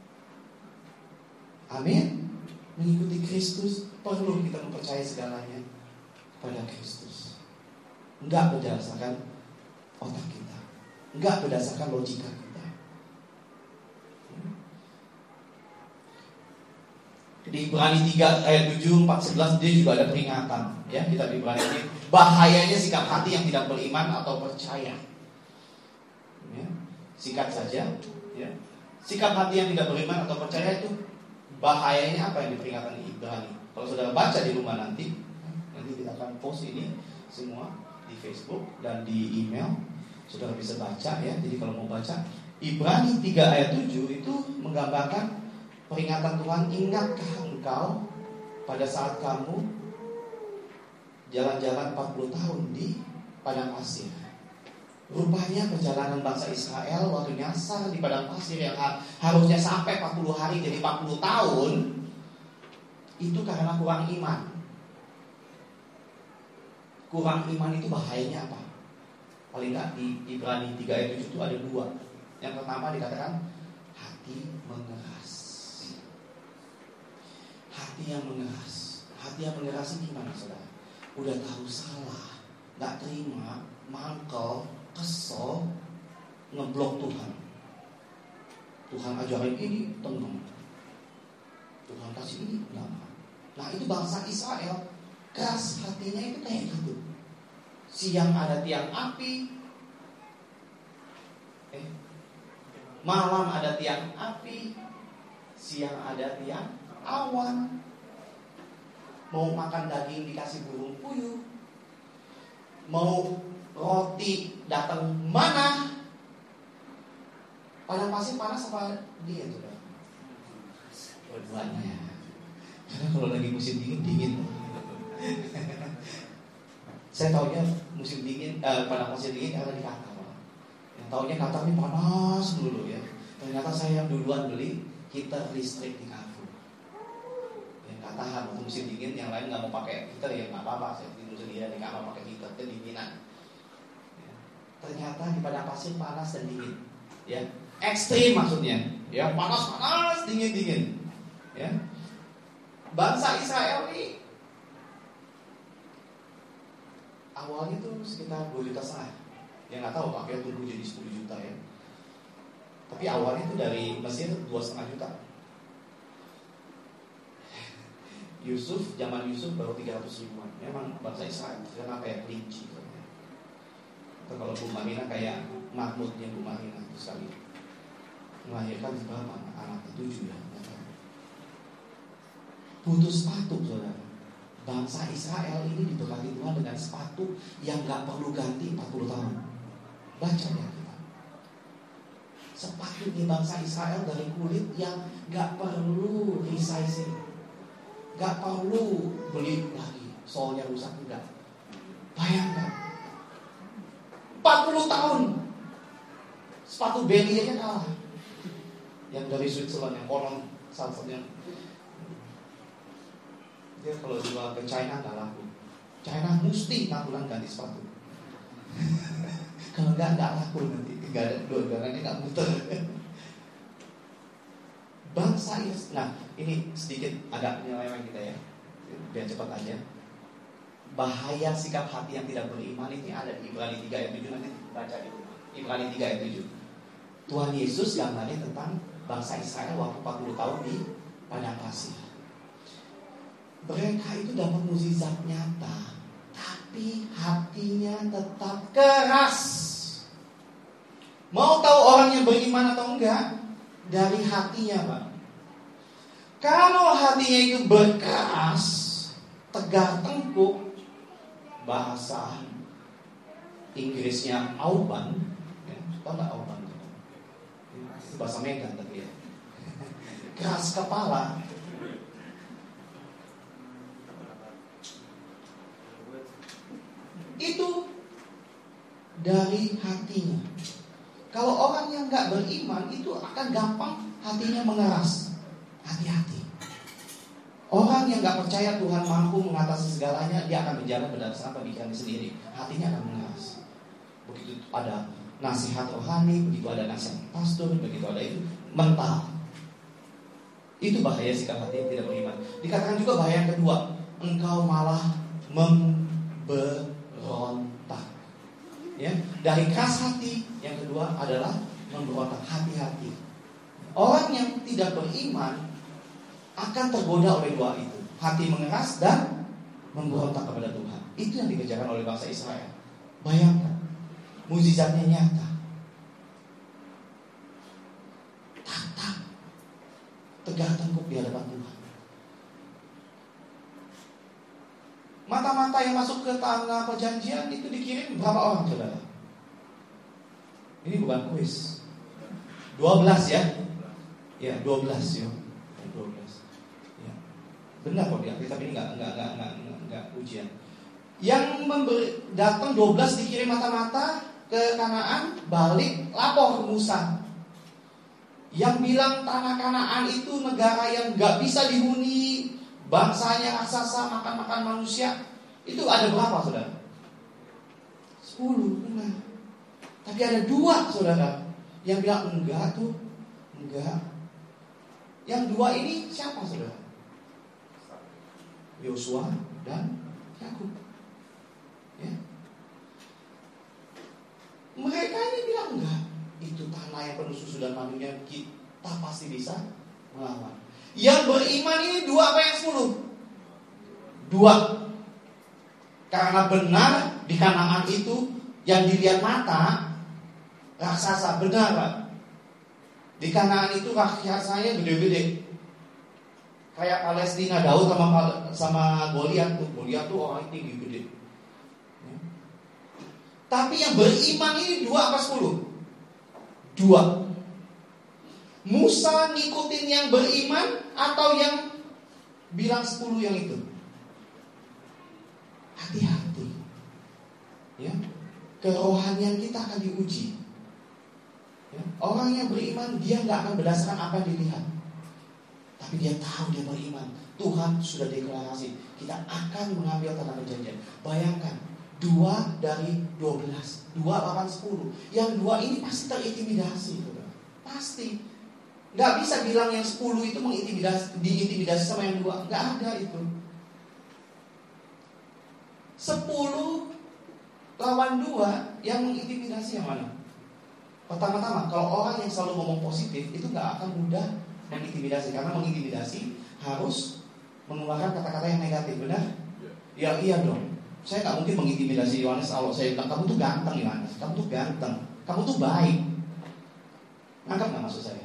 Amin. Mengikuti Kristus perlu kita mempercayai segalanya pada Kristus. Enggak berdasarkan otak kita, enggak berdasarkan logika kita. Di Ibrani tiga ayat tujuh, empat, sebelas dia juga ada peringatan. Ya, kita di Ibrani ini bahayanya sikap hati yang tidak beriman atau percaya. Ya, sikat saja. Ya. Sikap hati yang tidak beriman atau percaya itu bahayanya apa yang diperingatkan di Ibrani. Kalau saudara baca di rumah nanti, nanti kita akan post ini semua di Facebook dan di email. Saudara bisa baca ya. Jadi kalau mau baca Ibrani tiga ayat tujuh itu menggambarkan peringatan Tuhan. Ingatkah engkau pada saat kamu jalan-jalan empat puluh tahun di padang pasir? Rupanya perjalanan bangsa Israel waktu nyasar di padang pasir yang harusnya sampai empat puluh hari jadi empat puluh tahun, itu karena kurang iman. Kurang iman itu bahayanya apa? Paling enggak di Ibrani tiga ayat tujuh itu ada dua. Yang pertama dikatakan hati mengeras. Hati yang mengeras. Hati yang mengeras ini gimana saudara? Udah tahu salah, gak terima, mangkel, kesel, ngeblok Tuhan. Tuhan ajarin ini, tenang. Tuhan kasih ini, tenang. Nah itu bangsa Israel, keras hatinya itu kayak gitu. Siang ada tiang api, eh, malam ada tiang api, siang ada tiang awan. Mau makan daging dikasih burung puyuh, mau roti datang mana? Padang pasir panas apa dingin sudah? Dua-duanya. Karena kalau lagi musim dingin dingin. Saya taunya musim dingin, eh, padang pasir dingin karena di Qatar. Yang taunya Qatar ini panas dulu ya. Ternyata saya yang duluan beli heater listrik di Carrefour. Yang katakan waktu musim dingin, yang lain nggak mau pakai heater ya nggak apa-apa. Saya tidur sendiri di kamar pakai heater, kedinginan. Ternyata di padang pasir panas dan dingin, ya ekstrim maksudnya, ya panas panas dingin dingin, ya. Bangsa Israel ini awalnya tuh sekitar dua juta setengah, ya nggak tahu akhirnya tumbuh jadi sepuluh juta ya. Tapi awalnya tuh dari Mesir dua setengah juta. Yusuf, zaman Yusuf baru tiga ratus ribuan. Memang bangsa Israel karena kayak kelinci. Kalau Bu Marina kayak Mahmudnya Bu Marina sekali melahirkan berapa anak? Anaknya tujuh ya. Butuh sepatu saudara. Bangsa Israel ini diberkati Tuhan dengan sepatu yang gak perlu ganti empat puluh tahun. Baca ya kita. Sepatutnya bangsa Israel dari kulit yang gak perlu resizing, gak perlu beli lagi soalnya rusak, enggak. Bayangkan empat puluh tahun sepatu Benny aja kalah. Yang dari Switzerland, yang konon salah satunya, dia kalau jual ke China gak laku. China mesti enam bulan ganti sepatu. Kalau enggak, enggak laku nanti. Enggak ada dua garanya, enggak muter. Bangsa Israel. Nah, ini sedikit agak penyelewengan kita ya, biar cepat aja. Bahaya sikap hati yang tidak beriman ini ada di Ibrani tiga ayat tujuh. Nanti baca di rumah. Ibrani tiga ayat tujuh. Tuhan Yesus gambarnya tentang bangsa Israel waktu empat puluh tahun di padang pasir. Mereka itu dapat mukjizat nyata, tapi hatinya tetap keras. Mau tahu orangnya beriman atau enggak? Dari hatinya, Pak. Kalau hatinya itu berkeras, tegar tengkuk, bahasa Inggrisnya auban, ya, tahu nggak auban? Itu bahasa Medan tapi ya. Keras kepala. Itu dari hatinya. Kalau orang yang nggak beriman itu akan gampang hatinya mengeras. Hati-hati. Orang yang nggak percaya Tuhan mampu mengatasi segalanya, dia akan berjalan berdasarkan pemikirannya sendiri. Hatinya akan mengeras. Begitu ada nasihat rohani, begitu ada nasihat pastor, begitu ada itu mental. Itu bahaya sikap hati yang tidak beriman. Dikatakan juga bahaya yang kedua, engkau malah memberontak. Ya, dari keras hati, yang kedua adalah memberontak. Hati-hati. Orang yang tidak beriman akan tergoda oleh dua itu, hati mengeras dan memberontak kepada Tuhan. Itu yang dikerjakan oleh bangsa Israel. Bayangkan, mukjizatnya nyata. Tatap, tegar tengkuk di hadapan Tuhan. Mata-mata yang masuk ke tanah perjanjian itu dikirim berapa orang, saudara? Ini bukan kuis. dua belas ya? Ya, dua belas ya. dua belas. Ya. Benar kok dia, tapi ini enggak enggak enggak enggak, enggak, enggak ujian. Yang memberi, datang dua belas dikirim mata-mata ke Kanaan, balik lapor ke Musa. Yang bilang tanah Kanaan itu negara yang enggak bisa dihuni, bangsanya raksasa, makan-makan manusia. Itu ada berapa, saudara? Sepuluh, benar. Tapi ada dua, saudara, yang bilang enggak tuh, enggak. Yang dua ini siapa, saudara? Yosua dan Yakub. Ya. Mereka ini bilang enggak. Itu tanah yang penuh susu dan madunya, kita pasti bisa melawan. Yang beriman ini dua apa yang sepuluh? Dua. Karena benar di Kanaan itu yang dilihat mata raksasa, benar Pak. Di Kanaan itu raksasanya gede-gede. Kayak Palestina, Daud sama sama Goliat tuh. Goliat tuh orang tinggi gede. Ya. Tapi yang beriman ini dua apa sepuluh? Dua. Musa ngikutin yang beriman atau yang bilang sepuluh yang itu? Hati-hati. Ya. Kerohanian kita akan diuji. Ya. Orang yang beriman dia gak akan berdasarkan apa yang dilihat, tapi dia tahu dia beriman. Tuhan sudah deklarasi kita akan mengambil tanah perjanjian. Bayangkan, dua dari dua belas, dua lawan sepuluh. Yang dua ini pasti terintimidasi, pasti. Gak bisa bilang yang sepuluh itu mengintimidasi, diintimidasi sama yang dua. Gak ada itu. Sepuluh lawan dua, yang mengintimidasi yang mana? Pertama-tama, kalau orang yang selalu ngomong positif itu gak akan mudah mengintimidasi. Karena mengintimidasi harus mengeluarkan kata-kata yang negatif, benar? Ya iya dong. Saya gak mungkin mengintimidasi Yohanes kalau saya bilang kamu tuh ganteng Yohanes, kamu tuh ganteng, kamu tuh baik. Nangkap gak maksud saya?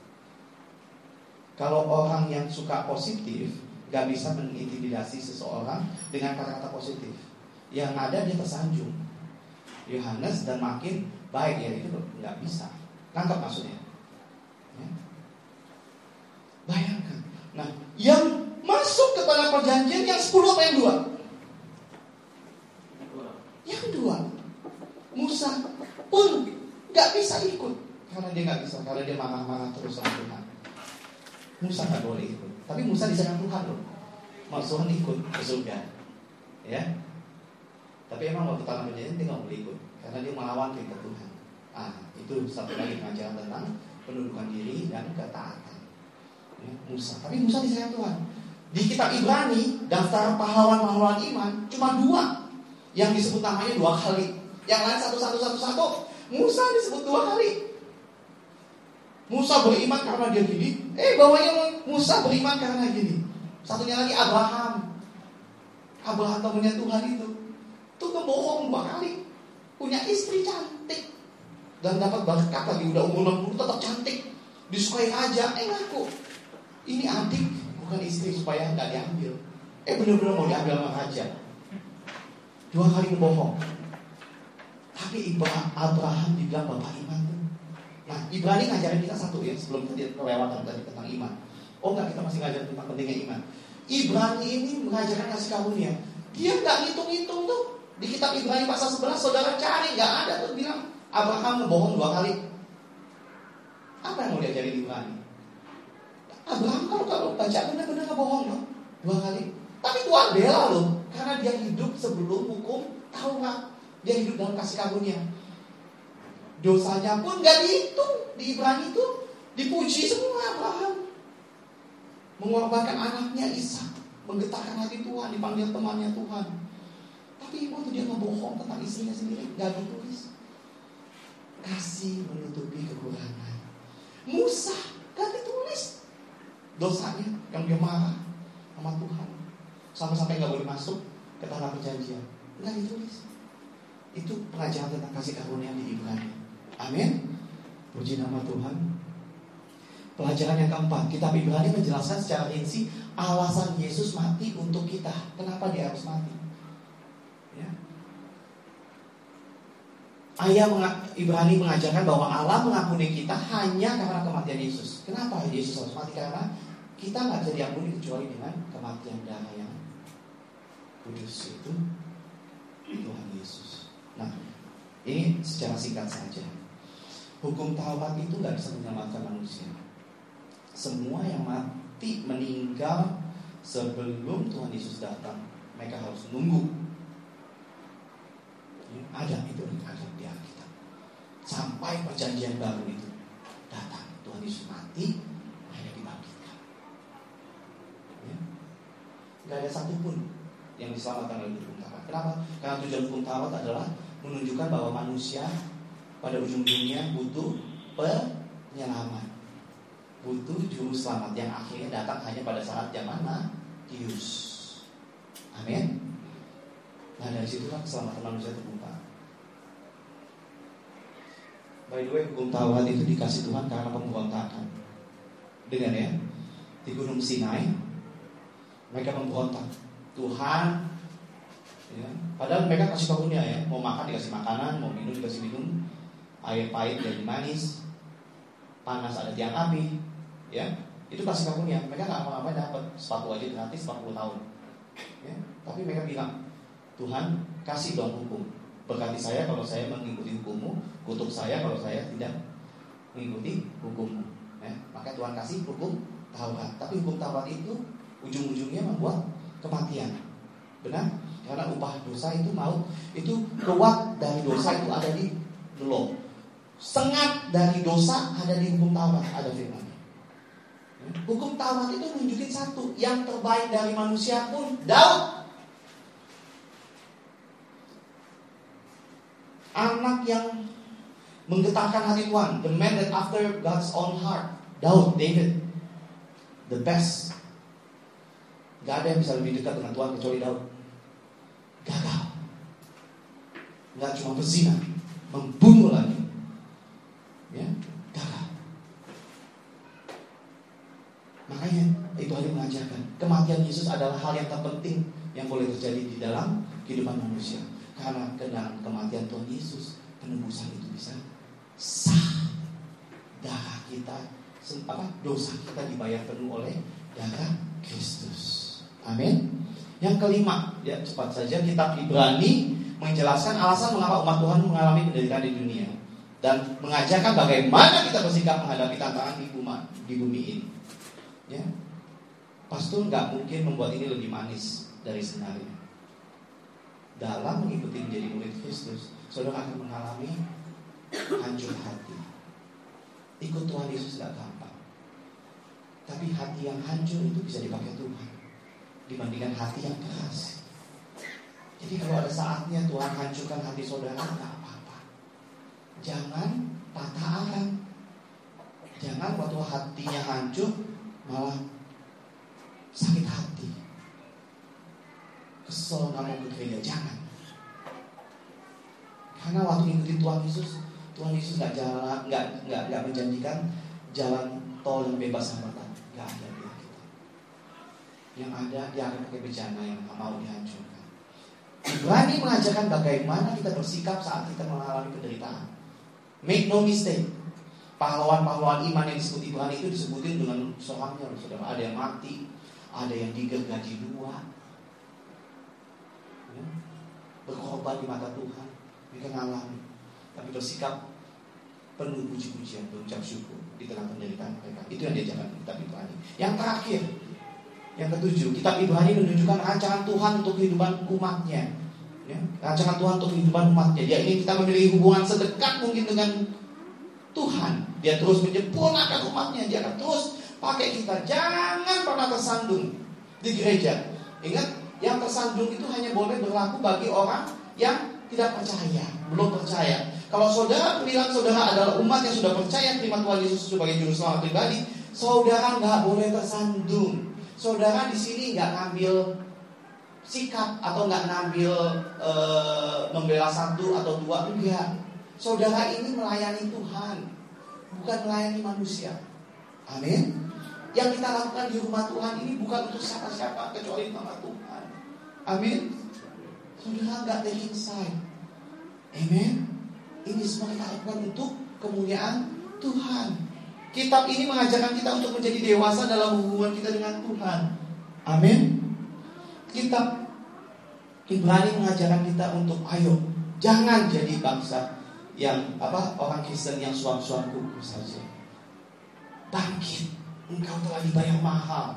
Kalau orang yang suka positif gak bisa mengintimidasi seseorang dengan kata-kata positif. Yang ada dia tersanjung Yohanes dan makin baik, ya itu gak bisa. Nangkap maksudnya? Ya. Bayangkan. Nah, yang masuk ke tanah perjanjian yang sepuluh apa yang dua? Yang dua. Musa pun gak bisa ikut. Karena dia gak bisa, karena dia marah-marah terus sama Tuhan. Musa gak boleh ikut. Tapi Musa disayang Tuhan loh. Mas Tuhan ikut ke surga. Ya. Tapi emang waktu tanah perjanjian dia gak boleh ikut. Karena dia melawan perintah Tuhan. Ah, itu satu lagi pengajaran tentang penundukan diri dan ketaatan. Ya, Musa. Tapi Musa disayang Tuhan. Di kitab Ibrani, daftar pahlawan-pahlawan iman cuma dua. Yang disebut namanya dua kali. Yang lain satu-satu-satu-satu. Musa disebut dua kali. Musa beriman karena dia gini. Eh bawahnya Musa beriman karena gini. Satunya lagi Abraham. Abraham temannya Tuhan itu. Itu kebohong dua kali. Punya istri cantik. Dan dapat berkat lagi. Udah umur enam puluh tetap cantik. Disukai raja. Eh ngaku. Ini adik bukan istri supaya gak diambil. Eh benar-benar mau diambil sama raja. Dua kali bohong. Tapi Abraham dibilang bapak iman tuh. Nah, Ibrani ngajarin kita satu ya, sebelum tadi kelewatan tadi tentang iman. Oh enggak, kita masih ngajarin tentang pentingnya iman. Ibrani ini mengajarkan kasih karunia. Dia nggak ngitung-ngitung tuh. Di kitab Ibrani pasal sebelas saudara cari, nggak ada tuh bilang Abraham bohong dua kali. Apa yang mau diajarin Ibrani? Abraham kalau kalau baca benar-benar bohong loh dua kali. Tapi Tuhan bela loh, karena dia hidup sebelum hukum Taurat. Dia hidup dalam kasih karunia. Dosanya pun gak dihitung. Di Ibrani itu dipuji semua Abraham. Mengorbankan anaknya Ishak, menggetarkan hati Tuhan, dipanggil temannya Tuhan. Tapi waktu dia ngebohong tentang istrinya sendiri, gak ditulis. Kasih menutupi kekurangan. Musa gak ditulis dosanya yang dia marah sama Tuhan, sampai-sampai gak boleh masuk ke tanah perjanjian. Gak ditulis. Itu pelajaran tentang kasih karunia di Ibrani. Amin. Puji nama Tuhan. Pelajaran yang keempat, kitab Ibrani menjelaskan secara rinci alasan Yesus mati untuk kita. Kenapa dia harus mati? Ya. Ayat Ibrani mengajarkan bahwa Allah mengampuni kita hanya karena kematian Yesus. Kenapa Yesus harus mati? Karena kita nggak bisa diampuni kecuali dengan kematian darah yang kudus itu Tuhan Yesus. Nah, ini secara singkat saja. Hukum Taurat itu nggak bisa menyelamatkan manusia. Semua yang mati meninggal sebelum Tuhan Yesus datang, mereka harus menunggu. Ya, ada itu ada di Alkitab. Sampai perjanjian baru itu datang, Tuhan Yesus mati, hanya dibangkitkan. Ya. Gak ada satupun yang diselamatkan oleh hukum Taurat. Kenapa? Karena tujuan hukum Taurat adalah menunjukkan bahwa manusia pada ujung-ujungnya butuh penyelamat, butuh juru selamat yang akhirnya datang hanya pada saat zaman Matius. Amin. Nah dari situlah keselamatan manusia terbuka. By the way, hukum Taurat itu dikasih Tuhan karena pemberontakan. Dengar ya, di Gunung Sinai mereka memberontak. Tuhan, ya, padahal mereka kasih karunia ya, mau makan dikasih makanan, mau minum dikasih minum, air pahit jadi manis, panas ada tiang api, ya, itu kasih karunia. Mereka nggak apa-apa dapat sepatu aja gratis empat puluh tahun, ya. Tapi mereka bilang, Tuhan kasih dong hukum, berkati saya kalau saya mengikuti hukummu, kutuk saya kalau saya tidak mengikuti hukummu, ya. Maka Tuhan kasih hukum Taurat. Tapi hukum Taurat itu ujung-ujungnya membuat kematian, benar? Karena upah dosa itu maut. Itu keluar dari dosa itu ada di law. Sengat dari dosa ada di hukum Taurat, ada firman. Hukum Taurat itu nunjukin satu, yang terbaik dari manusia pun Daud. Anak yang menggetarkan hati Tuhan, the man that after God's own heart, Daud, David, the best. Gak ada yang bisa lebih dekat dengan Tuhan kecuali Daud. Gagal. Gak cuma berzina, membunuh lagi, ya, gagal. Makanya itu hanya mengajarkan kematian Yesus adalah hal yang terpenting yang boleh terjadi di dalam kehidupan manusia. Karena dengan kematian Tuhan Yesus, penebusan itu bisa sah. Darah kita apa, dosa kita dibayar penuh oleh darah Kristus. Amin. Yang kelima, ya cepat saja, kitab Ibrani menjelaskan alasan mengapa umat Tuhan mengalami penderitaan di dunia dan mengajarkan bagaimana kita bersikap menghadapi tantangan di bumi, di bumi ini. Ya, pastor nggak mungkin membuat ini lebih manis dari sebenarnya. Dalam mengikuti menjadi murid Kristus, saudara akan mengalami hancur hati. Ikut Tuhan Yesus nggak gampang, tapi hati yang hancur itu bisa dipakai Tuhan dibandingkan hati yang keras. Jadi kalau ada saatnya Tuhan hancurkan hati saudara, nggak apa-apa. Jangan patah arang. Jangan waktu hatinya hancur malah sakit hati, kesel nggak mau ke gereja. Jangan. Karena waktu ngikutin Tuhan Yesus, Tuhan Yesus nggak jalan, nggak nggak nggak menjanjikan jalan tol yang bebas hambatan. Nggak ada dia kita. Yang ada dia akan pakai bejana yang mau dihancurkan. Ibrani mengajarkan bagaimana kita bersikap saat kita mengalami penderitaan. Make no mistake, pahlawan-pahlawan iman yang disebut Ibrani itu disebutin dengan sohamnya, saudara. Ada yang mati, ada yang digergaji dua, ya, berkorban di mata Tuhan. Mereka mengalami, tapi bersikap penuh puji-pujian, berucap syukur di tengah penderitaan mereka. Itu yang diajarkan kitab Ibrani. Yang terakhir, yang ketujuh, kitab Ibrani menunjukkan rancangan Tuhan untuk kehidupan umatnya. Ya, rancangan Tuhan untuk kehidupan umatnya. Dia ingin kita memiliki hubungan sedekat mungkin dengan Tuhan. Dia terus menyempurnakan umatnya. Dia akan terus pakai kita. Jangan pernah tersandung di gereja. Ingat, yang tersandung itu hanya boleh berlaku bagi orang yang tidak percaya, belum percaya. Kalau saudara bilang saudara adalah umat yang sudah percaya terima Tuhan Yesus sebagai juru selamat pribadi, saudara nggak boleh tersandung. Saudara di sini nggak ngambil sikap atau nggak ngambil e, membela satu atau dua, enggak. Saudara ini melayani Tuhan, bukan melayani manusia. Amin. Yang kita lakukan di rumah Tuhan ini bukan untuk siapa-siapa kecuali nama Tuhan. Amin. Saudara nggak taking side. Amin. Ini semua kita lakukan untuk kemuliaan Tuhan. Kitab ini mengajarkan kita untuk menjadi dewasa dalam hubungan kita dengan Tuhan. Amin. Kitab Ibrani mengajarkan kita untuk ayo, jangan jadi bangsa yang apa orang Kristen yang suam-suam kuku saja. Bangkit, engkau telah dibayar mahal.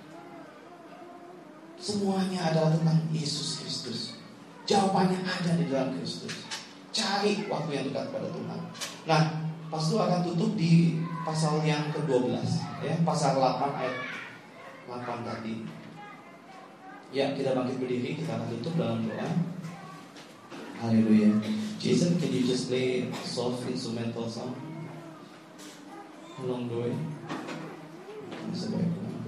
Semuanya adalah tentang Yesus Kristus. Jawabannya ada di dalam Kristus. Cari waktu yang dekat pada Tuhan. Nah, pastor akan tutup di pasal yang kedua belas, ya, pasal delapan ayat delapan tadi. Ya, kita bangkit berdiri, kita akan tutup dalam doa. Haleluya. Jason, can you just play a soft instrumental song along the way? Sebaiknya.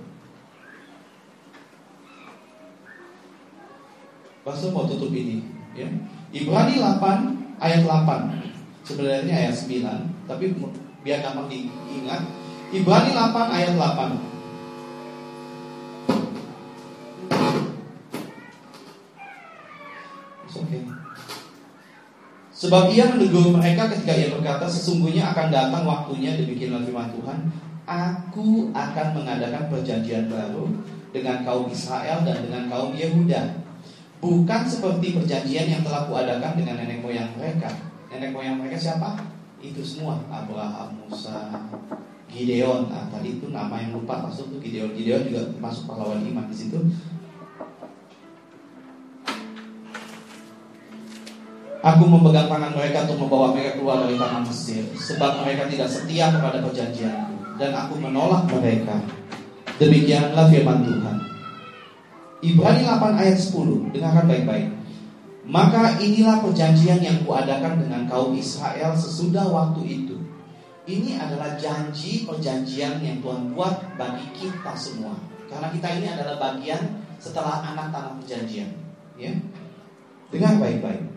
Pastor mau tutup ini, ya. Ibrani delapan ayat delapan. Sebenarnya ayat sembilan, tapi biar gampang diingat, Ibrani delapan ayat delapan. Okay. Sebab ia menegur mereka ketika ia berkata, sesungguhnya akan datang waktunya, demikianlah firman Tuhan, aku akan mengadakan perjanjian baru dengan kaum Israel dan dengan kaum Yehuda, bukan seperti perjanjian yang telah kuadakan dengan nenek moyang mereka. Nenek moyang mereka siapa? Itu semua Abraham, Musa, Gideon. Nah, tadi itu nama yang lupa masuk tuh Gideon. Gideon juga masuk pahlawan iman di situ. Aku memegang tangan mereka untuk membawa mereka keluar dari tanah Mesir, sebab mereka tidak setia kepada perjanjianku, dan aku menolak mereka. Demikianlah firman Tuhan. Ibrani delapan ayat sepuluh. Dengarkan baik-baik. Maka inilah perjanjian yang kuadakan dengan kaum Israel sesudah waktu itu. Ini adalah janji perjanjian yang Tuhan buat bagi kita semua. Karena kita ini adalah bagian setelah anak tanah perjanjian. Ya, dengar baik-baik.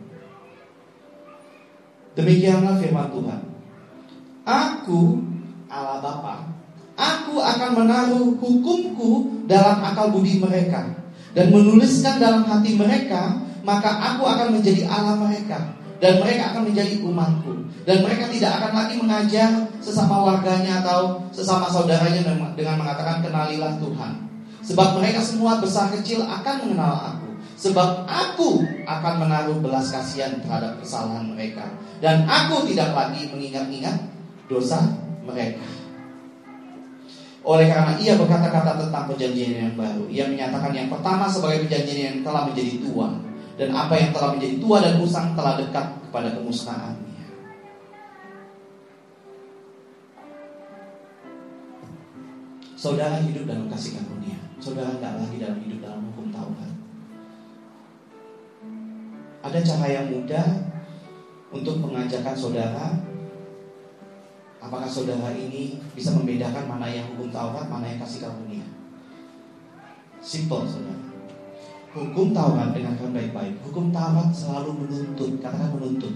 Demikianlah firman Tuhan. Aku, Allah Bapa, aku akan menaruh hukumku dalam akal budi mereka dan menuliskan dalam hati mereka, maka aku akan menjadi Allah mereka dan mereka akan menjadi umatku. Dan mereka tidak akan lagi mengajar sesama warganya atau sesama saudaranya dengan mengatakan kenalilah Tuhan. Sebab mereka semua besar kecil akan mengenal aku. Sebab aku akan menaruh belas kasihan terhadap kesalahan mereka, dan aku tidak lagi mengingat-ingat dosa mereka. Oleh karena ia berkata-kata tentang perjanjian yang baru, ia menyatakan yang pertama sebagai perjanjian yang telah menjadi tua, dan apa yang telah menjadi tua dan usang telah dekat kepada kemusnahannya. Saudara hidup dalam kasih karunia. Saudara tidak lagi dalam hidup dalam hukum Taurat. Ada cara yang mudah untuk mengajarkan saudara. Apakah saudara ini bisa membedakan mana yang hukum Taurat, mana yang kasih karunia? Simple, saudara. Hukum Taurat, dengarkan baik-baik. Hukum Taurat selalu menuntut, katakan menuntut.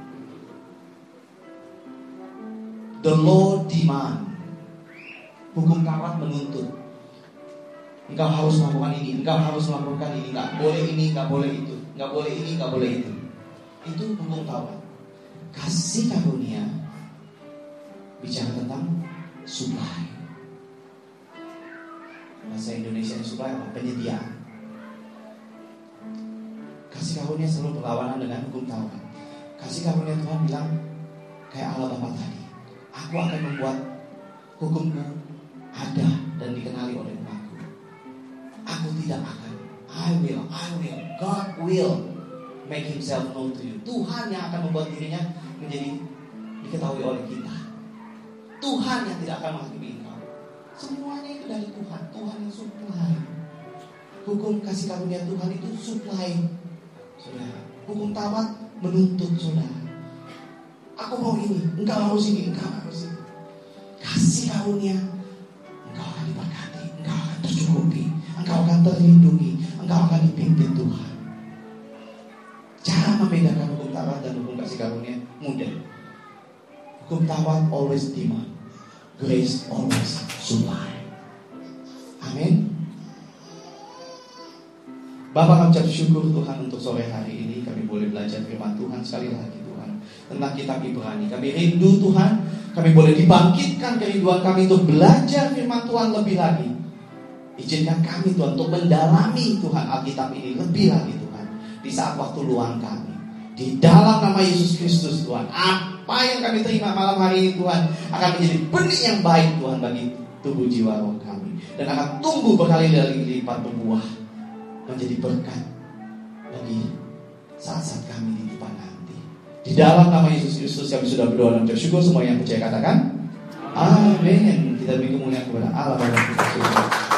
The law demand. Hukum Taurat menuntut. Engkau harus melakukan ini, engkau harus melakukan ini, enggak boleh ini, enggak boleh itu, enggak boleh ini, enggak boleh itu. Itu hukum Taurat. Kasih karunia bicara tentang supply. Bahasa Indonesia ini supply apa? Penyediaan. Kasih karunia selalu berlawanan dengan hukum Taurat. Kasih karunia Tuhan bilang kayak Allah Bapa tadi, aku akan membuat hukumku ada dan dikenali oleh umatku. Aku tidak akan. I will, I will. God will make himself known to you. Tuhan yang akan membuat dirinya menjadi diketahui oleh kita. Tuhan yang tidak akan menghakimi engkau. Semuanya itu dari Tuhan. Tuhan yang supply. Hukum kasih karunia Tuhan itu supply, saudara. Hukum Taurat menuntut saudara. Aku mau ini, engkau harus ini, engkau harus ini. Kasih karunia, engkau akan diberkati, engkau akan tercukupi, engkau akan terlindungi, engkau akan dipimpin Tuhan. Cara membedakan hukum Taurat dan hukum kasih karunia mudah. Hukum Taurat always demand, grace always supply. Amin. Bapak mengucap syukur Tuhan untuk sore hari ini kami boleh belajar firman Tuhan sekali lagi Tuhan tentang kitab Ibrani. Kami rindu Tuhan, kami boleh dibangkitkan kerinduan kami untuk belajar firman Tuhan lebih lagi. Izinkan kami Tuhan untuk mendalami Tuhan Alkitab ini lebih lagi Tuhan di saat waktu luang kami. Di dalam nama Yesus Kristus Tuhan, apa yang kami terima malam hari ini Tuhan akan menjadi benih yang baik Tuhan bagi tubuh jiwa roh kami, dan akan tumbuh berkali-kali lipat berbuah menjadi berkat bagi saat-saat kami di depan nanti. Di dalam nama Yesus Kristus kami sudah berdoa dan bersyukur. Semua yang percaya katakan amin. Kita beri kemuliaan kepada Allah Bapa kita.